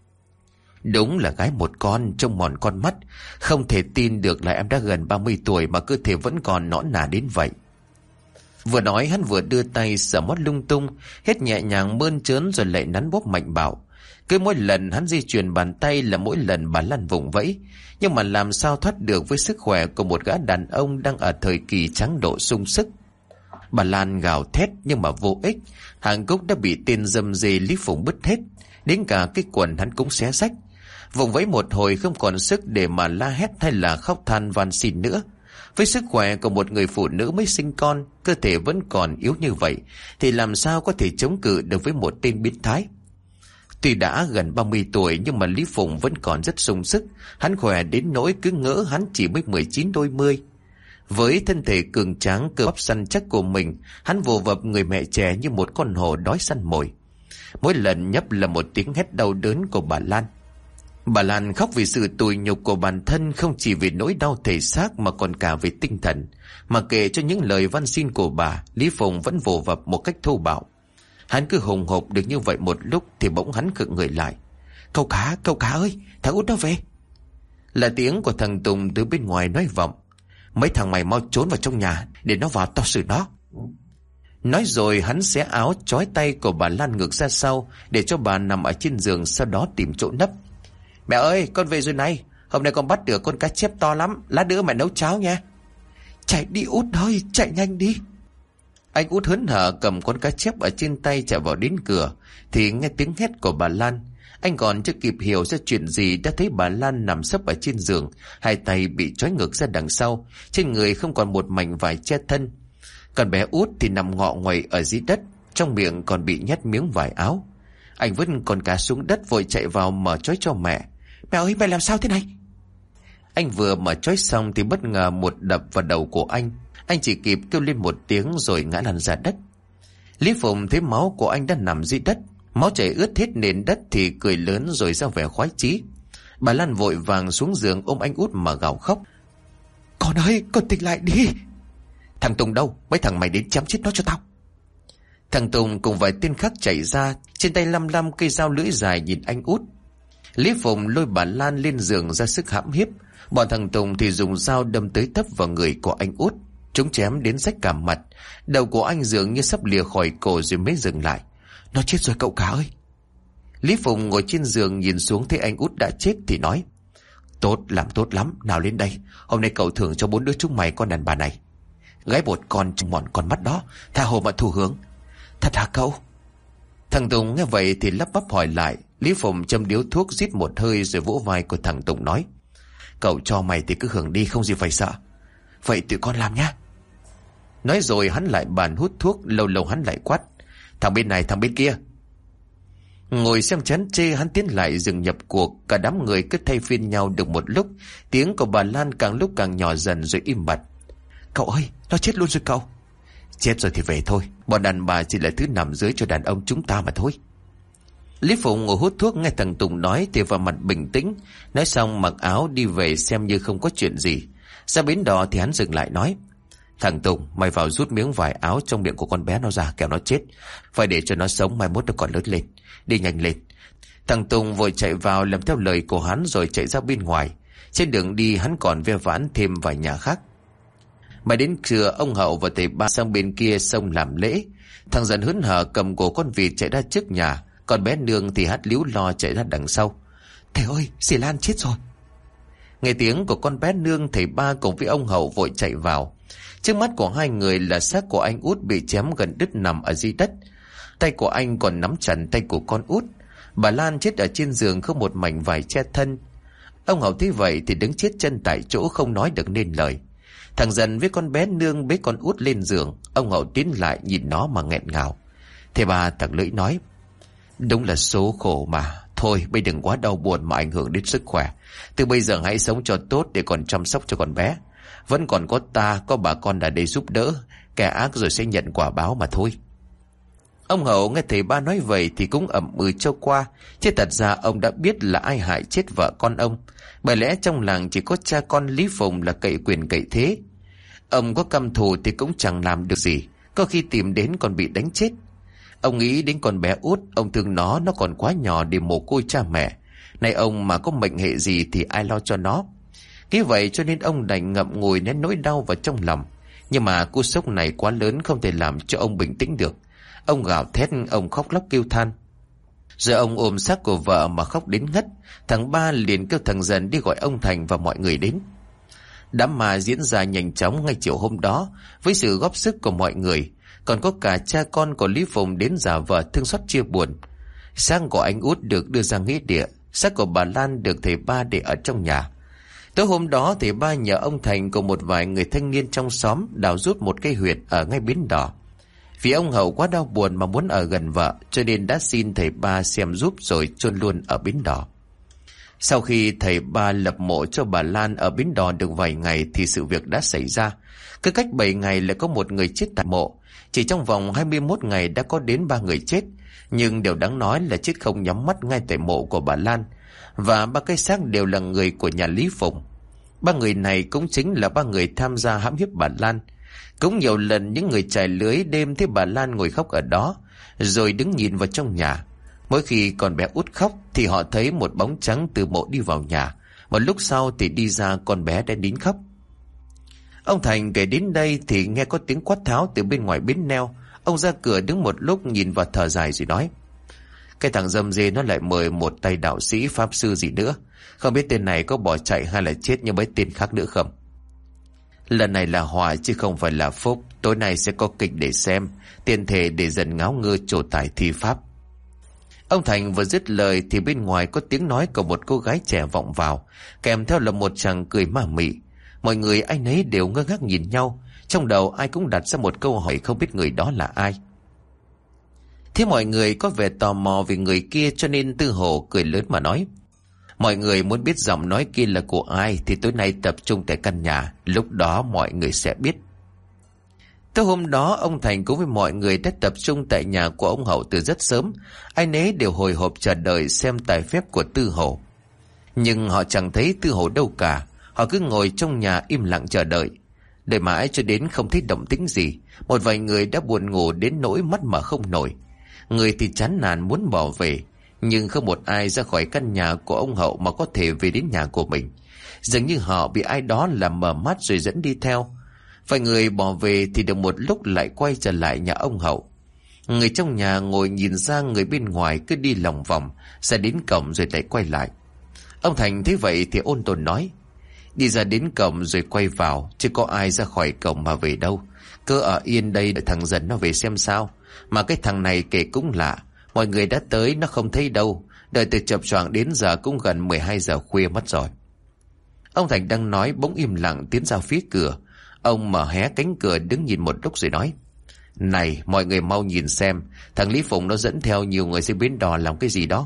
Đúng là gái một con, trông mòn con mắt. Không thể tin được là em đã gần 30 tuổi mà cơ thể vẫn còn nõn nà đến vậy. Vừa nói hắn vừa đưa tay sờ mót lung tung, hết nhẹ nhàng mơn trớn rồi lại nắn bóp mạnh bạo. Cứ mỗi lần hắn di chuyển bàn tay là mỗi lần bà Lan vùng vẫy. Nhưng mà làm sao thoát được với sức khỏe của một gã đàn ông đang ở thời kỳ tráng độ sung sức. Bà Lan gào thét nhưng mà vô ích. Hàng cúc đã bị tên râm rê Lý Phụng bứt hết, đến cả cái quần hắn cũng xé rách. Vùng vẫy một hồi không còn sức để mà la hét hay là khóc than van xin nữa. Với sức khỏe của một người phụ nữ mới sinh con, cơ thể vẫn còn yếu như vậy, thì làm sao có thể chống cự được với một tên biến thái. Tuy đã gần 30 tuổi nhưng mà Lý Phụng vẫn còn rất sung sức. Hắn khỏe đến nỗi cứ ngỡ hắn chỉ mới 19 đôi mươi. Với thân thể cường tráng cơ bắp săn chắc của mình, hắn vồ vập người mẹ trẻ như một con hổ đói săn mồi. Mỗi lần nhấp là một tiếng hét đau đớn của bà Lan. Bà Lan khóc vì sự tủi nhục của bản thân, không chỉ vì nỗi đau thể xác mà còn cả về tinh thần. Mà kể cho những lời van xin của bà, Lý Phụng vẫn vồ vập một cách thô bạo. Hắn cứ hùng hộp được như vậy một lúc thì bỗng hắn khựng người lại. Cậu cá ơi, thằng út nó về. Là tiếng của thằng Tùng từ bên ngoài nói vọng. Mấy thằng mày mau trốn vào trong nhà để nó vào tao xử nó. Nói rồi hắn xé áo trói tay của bà Lan ngược ra sau để cho bà nằm ở trên giường, sau đó tìm chỗ nấp. Mẹ ơi, con về rồi này. Hôm nay con bắt được con cá chép to lắm. Lát nữa mẹ nấu cháo nha. Chạy đi Út ơi, chạy nhanh đi. Anh Út hớn hở cầm con cá chép ở trên tay chạy vào đến cửa thì nghe tiếng hét của bà Lan. Anh còn chưa kịp hiểu ra chuyện gì đã thấy bà Lan nằm sấp ở trên giường, hai tay bị trói ngược ra đằng sau, trên người không còn một mảnh vải che thân. Còn bé Út thì nằm ngọ nguậy ở dưới đất, trong miệng còn bị nhét miếng vải áo. Anh vứt con cá xuống đất vội chạy vào mở trói cho mẹ. Mẹ ơi, mẹ làm sao thế này? Anh vừa mở trói xong thì bất ngờ một đập vào đầu của anh. Anh chỉ kịp kêu lên một tiếng rồi ngã lăn ra đất. Lý Phụng thấy máu của anh đã nằm dưới đất, máu chảy ướt hết nền đất thì cười lớn rồi ra vẻ khoái chí. Bà Lan vội vàng xuống giường ôm anh Út mà gào khóc. Con ơi, con tỉnh lại đi. Thằng Tùng đâu? Mấy thằng mày đến chém chết nó cho tao. Thằng Tùng cùng vài tên khác chạy ra, trên tay lăm lăm cây dao lưỡi dài nhìn anh Út. Lý Phụng lôi bà Lan lên giường ra sức hãm hiếp. Bọn thằng Tùng thì dùng dao đâm tới tấp vào người của anh Út. Chúng chém đến rách cả mặt. Đầu của anh dường như sắp lìa khỏi cổ rồi mới dừng lại. Nó chết rồi cậu cả ơi. Lý Phụng ngồi trên giường nhìn xuống thấy anh Út đã chết thì nói. Tốt lắm, nào lên đây. Hôm nay cậu thưởng cho 4 đứa chúng mày con đàn bà này. Gái bột con trông mòn con mắt đó, tha hồ mà thù hướng. Thật hả cậu? Thằng Tùng nghe vậy thì lắp bắp hỏi lại. Lý Phụng châm điếu thuốc rít một hơi rồi vỗ vai của thằng Tùng nói. Cậu cho mày thì cứ hưởng đi, không gì phải sợ. Vậy tụi con làm nhá. Nói rồi hắn lại bàn hút thuốc, lâu lâu hắn lại quát. Thằng bên này, thằng bên kia. Ngồi xem chán chê hắn tiến lại dừng nhập cuộc. Cả đám người cứ thay phiên nhau được một lúc. Tiếng của bà Lan càng lúc càng nhỏ dần rồi im bặt. Cậu ơi, nó chết luôn rồi cậu. Chết rồi thì về thôi. Bọn đàn bà chỉ là thứ nằm dưới cho đàn ông chúng ta mà thôi. Lý Phụng ngồi hút thuốc nghe thằng Tùng nói thì vào mặt bình tĩnh. Nói xong mặc áo đi về xem như không có chuyện gì. Ra bến đò thì hắn dừng lại nói. Thằng Tùng, mày vào rút miếng vải áo trong miệng của con bé nó ra, kẻo nó chết. Phải để cho nó sống, mai mốt nó còn lớn lên. Đi nhanh lên. Thằng Tùng vội chạy vào làm theo lời của hắn rồi chạy ra bên ngoài. Trên đường đi hắn còn ve vãn thêm vài nhà khác. Mãi đến trưa ông Hậu và thầy Ba sang bên kia sông làm lễ. Thằng Dần hớn hở cầm cổ con vịt chạy ra trước nhà. Còn bé Nương thì hát líu lo chạy ra đằng sau. Thầy ơi, dì Lan chết rồi. Nghe tiếng của con bé Nương, thầy Ba cùng với ông Hậu vội chạy vào. Trước mắt của hai người là xác của anh Út bị chém gần đứt nằm ở dưới đất. Tay của anh còn nắm chặt tay của con Út. Bà Lan chết ở trên giường không một mảnh vải che thân. Ông Hậu thấy vậy thì đứng chết chân tại chỗ không nói được nên lời. Thằng Dần với con bé Nương bế con Út lên giường. Ông Hậu tiến lại nhìn nó mà nghẹn ngào. Thầy Ba thằng Lưỡi nói. Đúng là số khổ mà. Thôi bây đừng quá đau buồn mà ảnh hưởng đến sức khỏe. Từ bây giờ hãy sống cho tốt để còn chăm sóc cho con bé. Vẫn còn có ta, có bà con ở đây giúp đỡ. Kẻ ác rồi sẽ nhận quả báo mà thôi. Ông Hậu nghe thầy ba nói vậy thì cũng ậm ừ cho qua, chứ thật ra ông đã biết là ai hại chết vợ con ông. Bởi lẽ trong làng chỉ có cha con Lý Phùng là cậy quyền cậy thế. Ông có căm thù thì cũng chẳng làm được gì, có khi tìm đến còn bị đánh chết. Ông nghĩ đến con bé út, ông thương nó còn quá nhỏ để mồ côi cha mẹ. Này ông mà có mệnh hệ gì thì ai lo cho nó. Thế vậy cho nên ông đành ngậm ngùi nén nỗi đau vào trong lòng. Nhưng mà cú sốc này quá lớn, không thể làm cho ông bình tĩnh được. Ông gào thét, ông khóc lóc kêu than. Giờ ông ôm xác của vợ mà khóc đến ngất. Thằng Ba liền kêu thằng Dần đi gọi ông Thành và mọi người đến. Đám ma diễn ra nhanh chóng ngay chiều hôm đó, với sự góp sức của mọi người. Còn có cả cha con của Lý Phùng đến giả vờ thương xót chia buồn. Xác của anh út được đưa ra nghĩa địa, xác của bà Lan được thầy Ba để ở trong nhà. Tối hôm đó thầy Ba nhờ ông Thành cùng một vài người thanh niên trong xóm đào rút một cây huyệt ở ngay bến đỏ. Vì ông Hậu quá đau buồn mà muốn ở gần vợ, cho nên đã xin thầy Ba xem giúp rồi chôn luôn ở bến đỏ. Sau khi thầy Ba lập mộ cho bà Lan ở bến đỏ được vài ngày thì sự việc đã xảy ra. Cứ cách 7 ngày lại có một người chết tại mộ. Chỉ trong vòng 21 ngày đã có đến 3 người chết. Nhưng điều đáng nói là chết không nhắm mắt ngay tại mộ của bà Lan. Và 3 cái xác đều là người của nhà Lý Phùng. 3 người này cũng chính là 3 người tham gia hãm hiếp bà Lan. Cũng nhiều lần những người trải lưới đêm thấy bà Lan ngồi khóc ở đó, rồi đứng nhìn vào trong nhà. Mỗi khi con bé út khóc thì họ thấy một bóng trắng từ mộ đi vào nhà. Một lúc sau thì đi ra, con bé đã nín khóc. Ông Thành kể đến đây thì nghe có tiếng quát tháo từ bên ngoài bến neo. Ông ra cửa đứng một lúc nhìn vào thở dài rồi nói: Cái thằng dâm dê nó lại mời một tay đạo sĩ pháp sư gì nữa. Không biết tên này có bỏ chạy hay là chết như mấy tên khác nữa không. Lần này là họa chứ không phải là phúc. Tối nay sẽ có kịch để xem, tiền thể để dần ngáo ngơ trổ tài thi pháp. Ông Thành vừa dứt lời thì bên ngoài có tiếng nói của một cô gái trẻ vọng vào, kèm theo là một chàng cười ma mị. Mọi người ai nấy đều ngơ ngác nhìn nhau, trong đầu ai cũng đặt ra một câu hỏi không biết người đó là ai. Thế mọi người có vẻ tò mò về người kia, cho nên Tư Hổ cười lớn mà nói: Mọi người muốn biết giọng nói kia là của ai thì tối nay tập trung tại căn nhà, lúc đó mọi người sẽ biết. Tới hôm đó ông Thành cùng với mọi người đã tập trung tại nhà của ông Hậu từ rất sớm. Ai nấy đều hồi hộp chờ đợi xem tài phép của Tư Hổ. Nhưng họ chẳng thấy Tư Hổ đâu cả. Họ cứ ngồi trong nhà im lặng chờ đợi. Đợi mãi cho đến không thấy động tĩnh gì. Một vài người đã buồn ngủ đến nỗi mắt mở không nổi. Người thì chán nản muốn bỏ về. Nhưng không một ai ra khỏi căn nhà của ông Hậu mà có thể về đến nhà của mình. Dường như họ bị ai đó làm mở mắt rồi dẫn đi theo. Vài người bỏ về thì được một lúc lại quay trở lại nhà ông Hậu. Người trong nhà ngồi nhìn ra, người bên ngoài cứ đi lòng vòng ra đến cổng rồi lại quay lại. Ông Thành thấy vậy thì ôn tồn nói: Đi ra đến cổng rồi quay vào, chứ có ai ra khỏi cổng mà về đâu. Cứ ở yên đây đợi thằng Dần nó về xem sao. Mà cái thằng này kể cũng lạ, mọi người đã tới nó không thấy đâu. Đợi từ chập choạng đến giờ cũng gần 12 giờ khuya mất rồi. Ông Thành đang nói bỗng im lặng tiến ra phía cửa. Ông mở hé cánh cửa đứng nhìn một lúc rồi nói: Này mọi người mau nhìn xem, thằng Lý Phùng nó dẫn theo nhiều người dưới bến đò làm cái gì đó.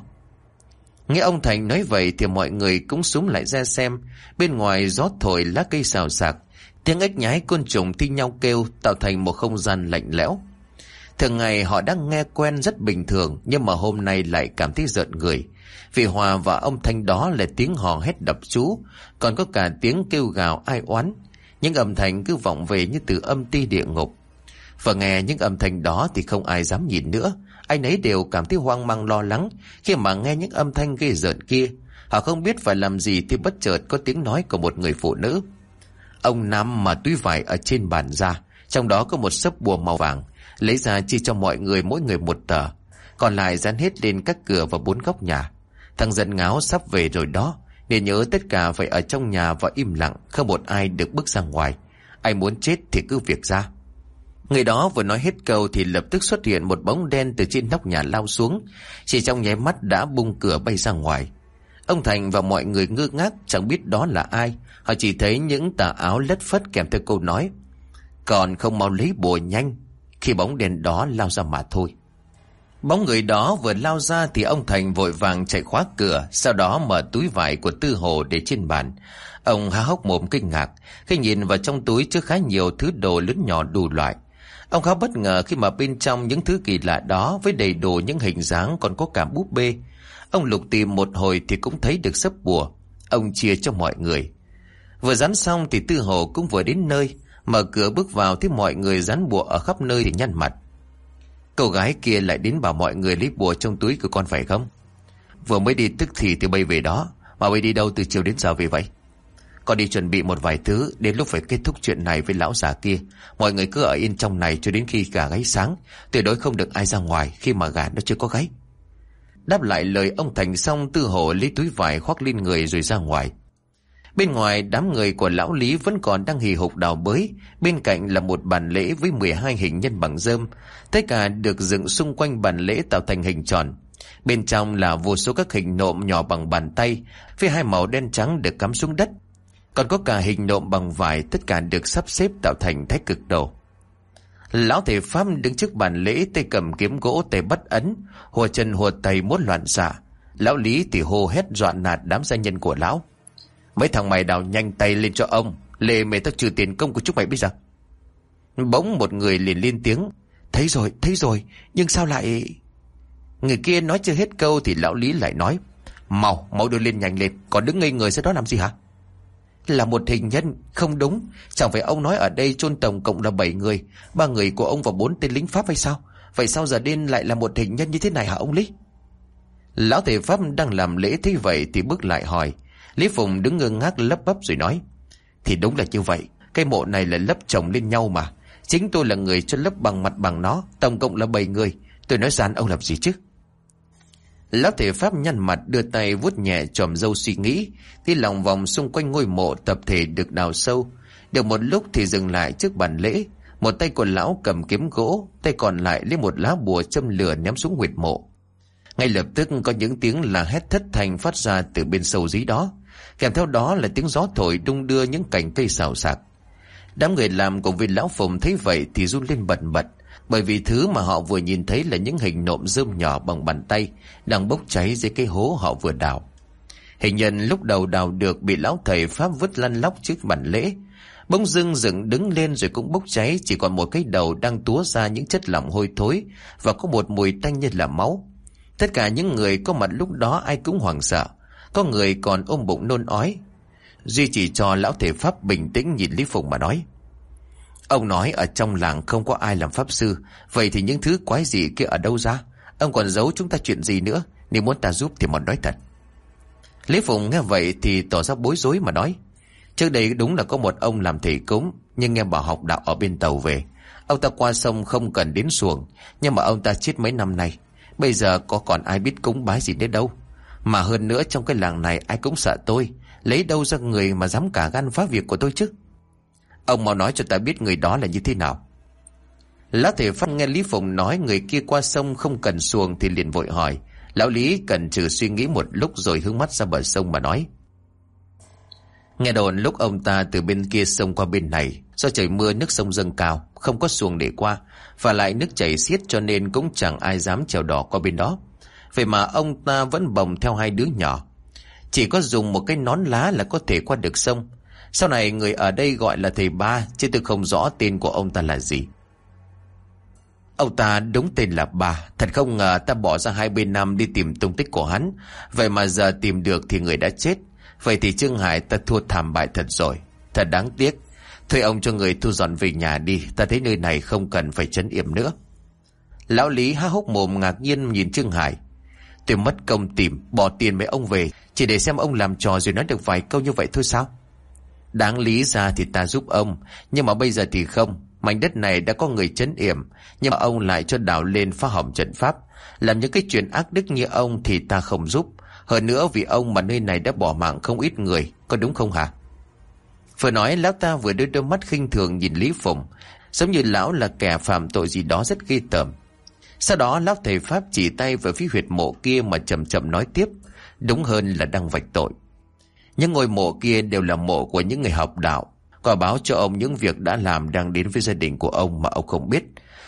Nghe ông Thành nói vậy thì mọi người cũng xúm lại ra xem. Bên ngoài gió thổi lá cây xào xạc, tiếng ếch nhái côn trùng thi nhau kêu tạo thành một không gian lạnh lẽo. Thường ngày họ đang nghe quen rất bình thường, nhưng mà hôm nay lại cảm thấy rợn người. Vì hòa và âm thanh đó là tiếng hò hét đập chú, còn có cả tiếng kêu gào ai oán. Những âm thanh cứ vọng về như từ âm ti địa ngục. Và nghe những âm thanh đó thì không ai dám nhìn nữa. Ai nấy đều cảm thấy hoang mang lo lắng khi mà nghe những âm thanh ghê rợn kia. Họ không biết phải làm gì thì bất chợt có tiếng nói của một người phụ nữ. Ông Nam mà túi vải ở trên bàn ra, trong đó có một xấp bùa màu vàng, lấy ra chia cho mọi người mỗi người một tờ, còn lại dán hết lên các cửa và 4 góc nhà. Thằng Dần ngáo sắp về rồi đó, nên nhớ tất cả phải ở trong nhà và im lặng, không một ai được bước ra ngoài. Ai muốn chết thì cứ việc ra. Người đó vừa nói hết câu thì lập tức xuất hiện một bóng đen từ trên nóc nhà lao xuống, chỉ trong nháy mắt đã bung cửa bay ra ngoài. Ông Thành và mọi người ngơ ngác chẳng biết đó là ai. Họ chỉ thấy những tà áo lất phất kèm theo câu nói: Còn không mau lấy bùa nhanh, khi bóng đèn đó lao ra mà thôi. Bóng người đó vừa lao ra thì ông Thành vội vàng chạy khóa cửa, sau đó mở túi vải của Tư Hồ để trên bàn. Ông há hốc mồm kinh ngạc khi nhìn vào trong túi chứa khá nhiều thứ đồ lớn nhỏ đủ loại. Ông khá bất ngờ khi mà bên trong những thứ kỳ lạ đó với đầy đủ những hình dáng còn có cả búp bê. Ông lục tìm một hồi thì cũng thấy được sấp bùa. Ông chia cho mọi người. Vừa dán xong thì Tư Hồ cũng vừa đến nơi. Mở cửa bước vào thì mọi người dán bùa ở khắp nơi thì nhăn mặt. Cô gái kia lại đến bảo mọi người lấy bùa trong túi của con phải không? Vừa mới đi tức thì bay về đó. Mà bay đi đâu từ chiều đến giờ về vậy? Con đi chuẩn bị một vài thứ. Đến lúc phải kết thúc chuyện này với lão già kia, mọi người cứ ở yên trong này cho đến khi gà gáy sáng. Tuyệt đối không được ai ra ngoài khi mà gà nó chưa có gáy. Đáp lại lời ông Thành xong, Tư Hồ lấy túi vải khoác lên người rồi ra ngoài. Bên ngoài, đám người của lão Lý vẫn còn đang hì hục đào bới. Bên cạnh là một bàn lễ với 12 hình nhân bằng rơm. Tất cả được dựng xung quanh bàn lễ tạo thành hình tròn. Bên trong là vô số các hình nộm nhỏ bằng bàn tay với hai màu đen trắng được cắm xuống đất. Còn có cả hình nộm bằng vải, tất cả được sắp xếp tạo thành thái cực đồ. Lão thầy Pháp đứng trước bàn lễ, tay cầm kiếm gỗ, tay bắt ấn, hùa chân hùa tay muốn loạn xạ. Lão Lý thì hô hét dọa nạt đám gia nhân của lão. Mấy thằng mày đào nhanh tay lên cho ông, lề mày tao trừ tiền công của chúng mày bây giờ. Bỗng một người liền lên tiếng. Thấy rồi, nhưng sao lại... Người kia nói chưa hết câu thì lão Lý lại nói. Mau đưa lên, nhanh lên, còn đứng ngây người ra đó làm gì hả? Là một hình nhân, không đúng. Chẳng phải ông nói ở đây chôn tổng cộng là 7 người, 3 người của ông và 4 tên lính Pháp hay sao? Vậy sao giờ đêm lại là một hình nhân như thế này hả ông Lý? Lão thầy Pháp đang làm lễ thấy vậy thì bước lại hỏi. Lý Phùng đứng ngơ ngác lắp bắp rồi nói. Thì đúng là như vậy, cái mộ này là lấp chồng lên nhau mà. Chính tôi là người cho lấp bằng mặt bằng nó, tổng cộng là 7 người. Tôi nói gian ông làm gì chứ? Lão thầy Pháp nhăn mặt đưa tay vuốt nhẹ chòm râu suy nghĩ, đi lòng vòng xung quanh ngôi mộ tập thể được đào sâu. Được một lúc thì dừng lại trước bàn lễ. Một tay của lão cầm kiếm gỗ, tay còn lại lấy một lá bùa châm lửa ném xuống huyệt mộ. Ngay lập tức có những tiếng là hét thất thanh phát ra từ bên sâu dưới đó, kèm theo đó là tiếng gió thổi đung đưa những cành cây xào xạc. Đám người làm cùng với lão Phùng thấy vậy thì run lên bần bật, bởi vì thứ mà họ vừa nhìn thấy là những hình nộm rơm nhỏ bằng bàn tay đang bốc cháy dưới cái hố họ vừa đào. Hình nhân lúc đầu đào được bị lão thầy Pháp vứt lăn lóc trước bàn lễ, bỗng dưng dựng đứng lên rồi cũng bốc cháy, chỉ còn một cái đầu đang túa ra những chất lỏng hôi thối và có một mùi tanh như là máu. Tất cả những người có mặt lúc đó ai cũng hoảng sợ, có người còn ôm bụng nôn ói. Duy chỉ cho lão thầy Pháp bình tĩnh nhìn Lý Phùng mà nói. Ông nói ở trong làng không có ai làm pháp sư, vậy thì những thứ quái gì kia ở đâu ra? Ông còn giấu chúng ta chuyện gì nữa? Nếu muốn ta giúp thì muốn nói thật. Lý Phùng nghe vậy thì tỏ ra bối rối mà nói. Trước đây đúng là có một ông làm thầy cúng, nhưng nghe bảo học đạo ở bên Tàu về. Ông ta qua sông không cần đến xuồng, nhưng mà ông ta chết mấy năm nay. Bây giờ có còn ai biết cúng bái gì nữa đâu. Mà hơn nữa trong cái làng này ai cũng sợ tôi, lấy đâu ra người mà dám cả gan phá việc của tôi chứ? Ông mau nói cho ta biết người đó là như thế nào. Lão thầy Pháp nghe Lý Phùng nói người kia qua sông không cần xuồng thì liền vội hỏi. Lão Lý cẩn trừ suy nghĩ một lúc rồi hướng mắt ra bờ sông mà nói. Nghe đồn lúc ông ta từ bên kia sông qua bên này, do trời mưa nước sông dâng cao, không có xuồng để qua, và lại nước chảy xiết cho nên cũng chẳng ai dám chèo đò qua bên đó. Vậy mà ông ta vẫn bồng theo 2 đứa nhỏ. Chỉ có dùng một cái nón lá là có thể qua được sông. Sau này người ở đây gọi là thầy Ba, chứ tôi không rõ tên của ông ta là gì. Ông ta đúng tên là Ba. Thật không ngờ ta bỏ ra 20 năm đi tìm tung tích của hắn, vậy mà giờ tìm được thì người đã chết. Vậy thì Trương Hải ta thua thảm bại thật rồi. Thật đáng tiếc. Thôi ông cho người thu dọn về nhà đi, ta thấy nơi này không cần phải trấn yểm nữa. Lão Lý há hốc mồm ngạc nhiên nhìn Trương Hải. Tôi mất công tìm, bỏ tiền mấy ông về, chỉ để xem ông làm trò rồi nói được vài câu như vậy thôi sao? Đáng lý ra thì ta giúp ông, nhưng mà bây giờ thì không. Mảnh đất này đã có người trấn yểm, nhưng mà ông lại cho đào lên phá hỏng trận pháp, làm những cái chuyện ác đức như ông thì ta không giúp. Hơn nữa vì ông mà nơi này đã bỏ mạng không ít người, có đúng không hả? Vừa nói lão ta vừa đưa đôi mắt khinh thường nhìn Lý Phùng, giống như lão là kẻ phạm tội gì đó rất ghê tởm. Sau đó lão thầy Pháp chỉ tay vào phía huyệt mộ kia mà chậm chậm nói tiếp, đúng hơn là đang vạch tội. Những ngôi mộ kia đều là mộ của những người học đạo, quả báo cho ông những việc đã làm đang đến với gia đình của ông mà ông không biết.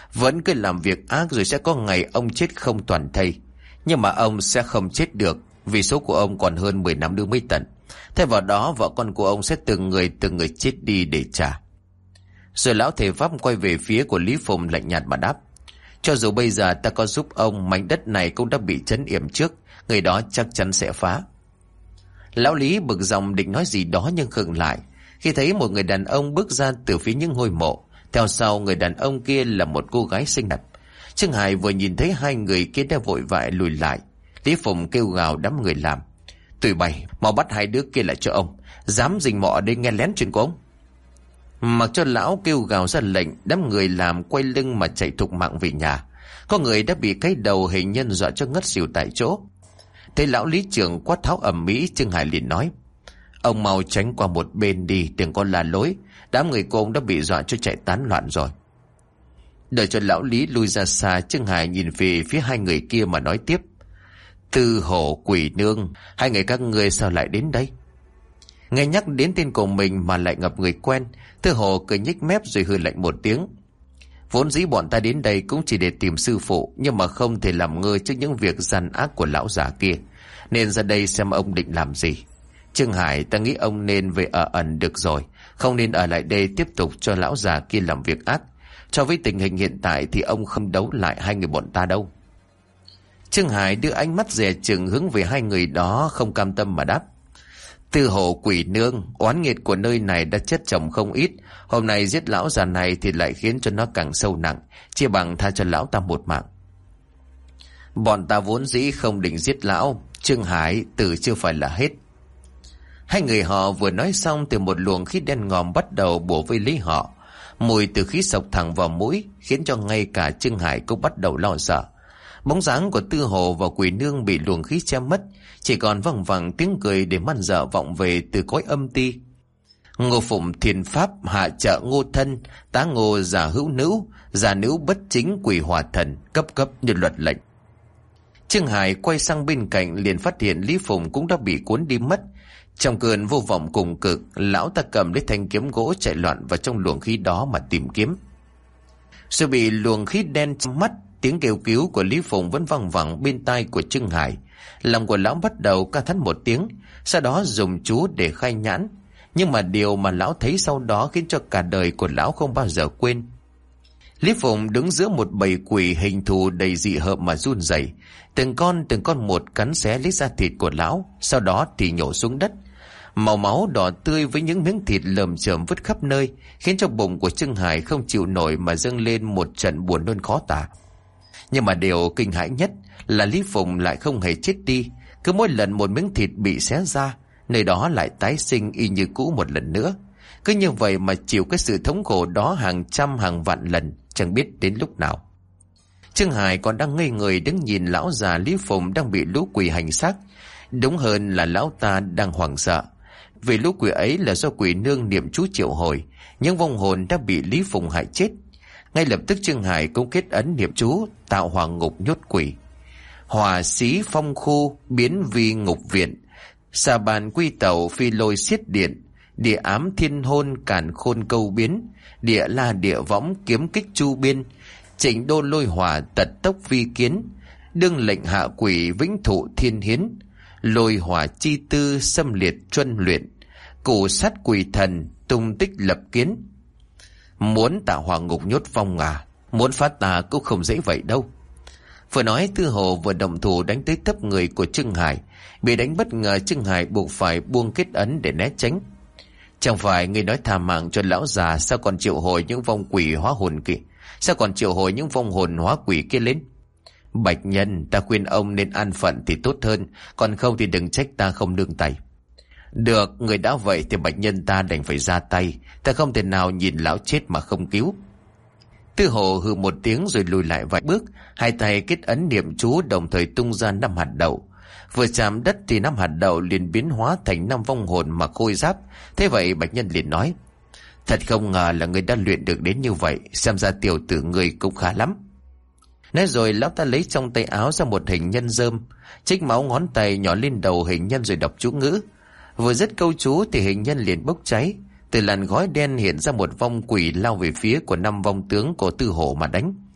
Vẫn cứ làm việc ác rồi sẽ có ngày ông chết không toàn thây. Nhưng mà ông sẽ không chết được, vì số của ông còn hơn 10 năm nữa mới tận. Thay vào đó vợ con của ông sẽ từng người chết đi để trả. Rồi lão thầy Pháp quay về phía của Lý Phùng lạnh nhạt mà đáp: cho dù bây giờ ta có giúp ông, mảnh đất này cũng đã bị trấn yểm trước, người đó chắc chắn sẽ phá. Lão Lý bực dòng định nói gì đó nhưng khựng lại khi thấy một người đàn ông bước ra từ phía những ngôi mộ. Theo sau người đàn ông kia là một cô gái xinh đẹp. Trương Hải vừa nhìn thấy hai người kia đã vội vã lùi lại. Lý Phùng kêu gào đám người làm: tụi bay mau bắt hai đứa kia lại cho ông, dám rình mò ở đây nghe lén chuyện của ông. Mặc cho lão kêu gào ra lệnh, đám người làm quay lưng mà chạy thục mạng về nhà. Có người đã bị cái đầu hình nhân dọa cho ngất xỉu tại chỗ. Thấy lão lý trưởng quát tháo ầm ĩ, Trương Hải liền nói: ông mau tránh qua một bên đi, đừng có la lối. Đám người của ông đã bị dọa cho chạy tán loạn rồi. Đợi cho lão Lý lui ra xa, Trương Hải nhìn về phía hai người kia mà nói tiếp: Tư Hổ, Quỷ Nương, hai người các ngươi sao lại đến đây? Nghe nhắc đến tên của mình mà lại gặp người quen, Tư Hổ cười nhếch mép rồi hừ lạnh một tiếng: vốn dĩ bọn ta đến đây cũng chỉ để tìm sư phụ, nhưng mà không thể làm ngơ trước những việc gian ác của lão già kia, nên ra đây xem ông định làm gì. Trương Hải, ta nghĩ ông nên về ở ẩn được rồi, không nên ở lại đây tiếp tục cho lão già kia làm việc ác. Cho với tình hình hiện tại thì ông không đấu lại hai người bọn ta đâu. Trương Hải đưa ánh mắt dè chừng hướng về hai người đó, không cam tâm mà đáp: Tư Hổ, Quỷ Nương, oán nghiệt của nơi này đã chất chồng không ít. Hôm nay giết lão già này thì lại khiến cho nó càng sâu nặng, chia bằng tha cho lão ta một mạng. Bọn ta vốn dĩ không định giết lão, Trương Hải, tử chưa phải là hết. Hai người họ vừa nói xong thì một luồng khí đen ngòm bắt đầu bủa vây lấy họ. Mùi từ khí sộc thẳng vào mũi khiến cho ngay cả Trương Hải cũng bắt đầu lo sợ. Bóng dáng của Tư Hồ và Quỷ Nương bị luồng khí che mất, chỉ còn văng vẳng tiếng cười để man dợ vọng về từ cõi âm ti. Ngô Phụng Thiền Pháp, hạ trợ Ngô Thân, tá Ngô giả hữu nữ, giả nữ bất chính Quỷ Hòa Thần, cấp như luật lệnh. Trương Hải quay sang bên cạnh liền phát hiện Lý Phùng cũng đã bị cuốn đi mất. Trong cơn vô vọng cùng cực, lão ta cầm lấy thanh kiếm gỗ chạy loạn vào trong luồng khí đó mà tìm kiếm. Rồi bị luồng khí đen trong mắt, tiếng kêu cứu của Lý Phùng vẫn văng vẳng bên tai của Trương Hải. Lòng của lão bắt đầu ca thắt một tiếng, sau đó dùng chú để khai nhãn. Nhưng mà điều mà lão thấy sau đó khiến cho cả đời của lão không bao giờ quên. Lý Phùng đứng giữa một bầy quỷ hình thù đầy dị hợm mà run rẩy, từng con một cắn xé lấy da thịt của lão, sau đó thì nhổ xuống đất. Màu máu đỏ tươi với những miếng thịt lởm chởm vứt khắp nơi, khiến cho bụng của Trương Hải không chịu nổi mà dâng lên một trận buồn nôn khó tả. Nhưng mà điều kinh hãi nhất là Lý Phùng lại không hề chết đi. Cứ mỗi lần một miếng thịt bị xé ra, nơi đó lại tái sinh y như cũ một lần nữa. Cứ như vậy mà chịu cái sự thống khổ đó hàng trăm hàng vạn lần, chẳng biết đến lúc nào. Trương Hải còn đang ngây người đứng nhìn lão già Lý Phùng đang bị lũ quỷ hành xác. Đúng hơn là lão ta đang hoảng sợ, vì lũ quỷ ấy là do Quỷ Nương niệm chú triệu hồi, những vong hồn đã bị Lý Phùng hại chết. Ngay lập tức Trương Hải cũng kết ấn niệm chú tạo hỏa ngục nhốt quỷ. Hỏa xí phong khu biến vi ngục viện, xà bàn quy tẩu phi lôi xiết điện, địa ám thiên hôn càn khôn câu biến, địa la địa võng kiếm kích chu biên, trịnh đô lôi hỏa tật tốc vi kiến, đương lệnh hạ quỷ vĩnh thụ thiên hiến, lôi hỏa chi tư xâm liệt truân luyện, củ sát quỷ thần tung tích lập kiến. Muốn tạo hỏa ngục nhốt vong muốn phát tà cũng không dễ vậy đâu. Vừa nói Tư Hồ vừa động thủ đánh tới tấp người của Trương Hải. Bị đánh bất ngờ, Trương Hải buộc phải buông kết ấn để né tránh. Chẳng phải người nói tha mạng cho lão già, sao còn triệu hồi những vong quỷ hóa hồn kia? Sao còn triệu hồi những vong hồn hóa quỷ kia lên? Bạch nhân, ta khuyên ông nên an phận thì tốt hơn, còn không thì đừng trách ta không nương tay. Được, người đã vậy thì bạch nhân ta đành phải ra tay. Ta không thể nào nhìn lão chết mà không cứu. Tư Hồ hừ một tiếng rồi lùi lại vài bước, hai tay kết ấn niệm chú đồng thời tung ra 5 hạt đậu. Vừa chạm đất thì 5 hạt đậu liền biến hóa thành 5 vong hồn mặc khôi giáp. Thế vậy bạch nhân liền nói: thật không ngờ là người đã luyện được đến như vậy, xem ra tiểu tử người cũng khá lắm. Nói rồi lão ta lấy trong tay áo ra một hình nhân rơm, trích máu ngón tay nhỏ lên đầu hình nhân rồi đọc chú ngữ. Vừa dứt câu chú thì hình nhân liền bốc cháy, từ làn khói đen hiện ra một vong quỷ lao về phía của 5 vong tướng của Tư Hổ mà đánh.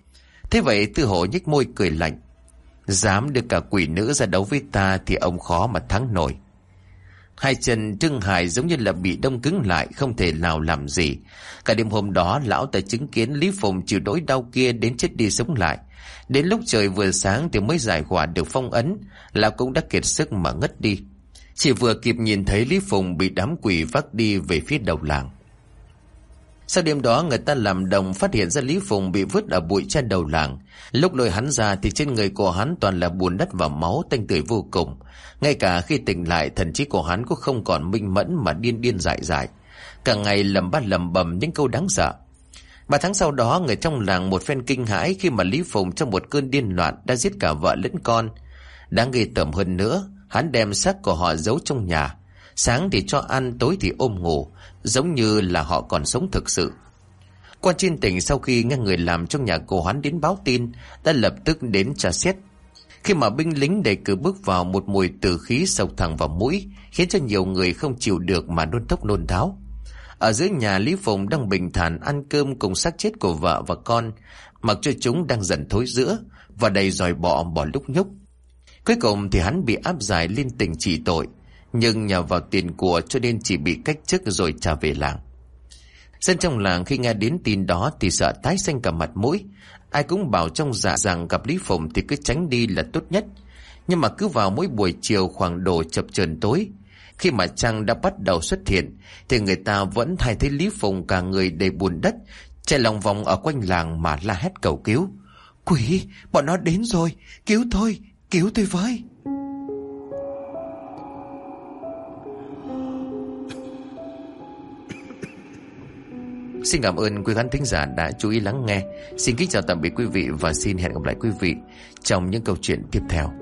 Thế vậy Tư Hổ nhếch môi cười lạnh. Dám đưa cả quỷ nữ ra đấu với ta thì ông khó mà thắng nổi. Hai chân Trương Hải giống như là bị đông cứng lại, không thể nào làm gì. Cả đêm hôm đó lão ta chứng kiến Lý Phùng chịu nỗi đau kia đến chết đi sống lại. Đến lúc trời vừa sáng thì mới giải hỏa được phong ấn, lão cũng đã kiệt sức mà ngất đi. Chỉ vừa kịp nhìn thấy Lý Phùng bị đám quỷ vác đi về phía đầu làng. Sau đêm đó người ta làm đồng phát hiện ra Lý Phùng bị vứt ở bụi trên đầu làng. Lúc lôi hắn ra thì trên người của hắn toàn là bùn đất và máu tanh tưởi vô cùng. Ngay cả khi tỉnh lại, thần trí của hắn cũng không còn minh mẫn mà điên điên dại dại. Cả ngày lầm bầm những câu đáng sợ. 3 tháng sau đó, người trong làng một phen kinh hãi khi mà Lý Phùng trong một cơn điên loạn đã giết cả vợ lẫn con. Đáng ghê tởm hơn nữa, hắn đem xác của họ giấu trong nhà. Sáng thì cho ăn, tối thì ôm ngủ, giống như là họ còn sống thực sự. Quan trên tỉnh sau khi nghe người làm trong nhà của hắn đến báo tin, đã lập tức đến tra xét. Khi mà binh lính đề cử bước vào, một mùi tử khí sộc thẳng vào mũi, khiến cho nhiều người không chịu được mà nôn thốc nôn tháo. Ở dưới nhà, Lý Phùng đang bình thản ăn cơm cùng xác chết của vợ và con, mặc cho chúng đang dần thối rữa và đầy giòi bọ bỏ lúc nhúc. Cuối cùng thì hắn bị áp giải lên tỉnh trị tội, nhưng nhờ vào tiền của cho nên chỉ bị cách chức rồi trả về làng. Dân trong làng khi nghe đến tin đó thì sợ tái xanh cả mặt mũi. Ai cũng bảo trong dạ rằng gặp Lý Phùng thì cứ tránh đi là tốt nhất. Nhưng mà cứ vào mỗi buổi chiều khoảng độ chập chờn tối, khi mà trăng đã bắt đầu xuất hiện, thì người ta vẫn hay thấy Lý Phùng cả người đầy bùn đất, chạy lòng vòng ở quanh làng mà la hét cầu cứu. Quỷ, bọn nó đến rồi, cứu tôi với. Xin cảm ơn quý khán thính giả đã chú ý lắng nghe. Xin kính chào tạm biệt quý vị và xin hẹn gặp lại quý vị trong những câu chuyện tiếp theo.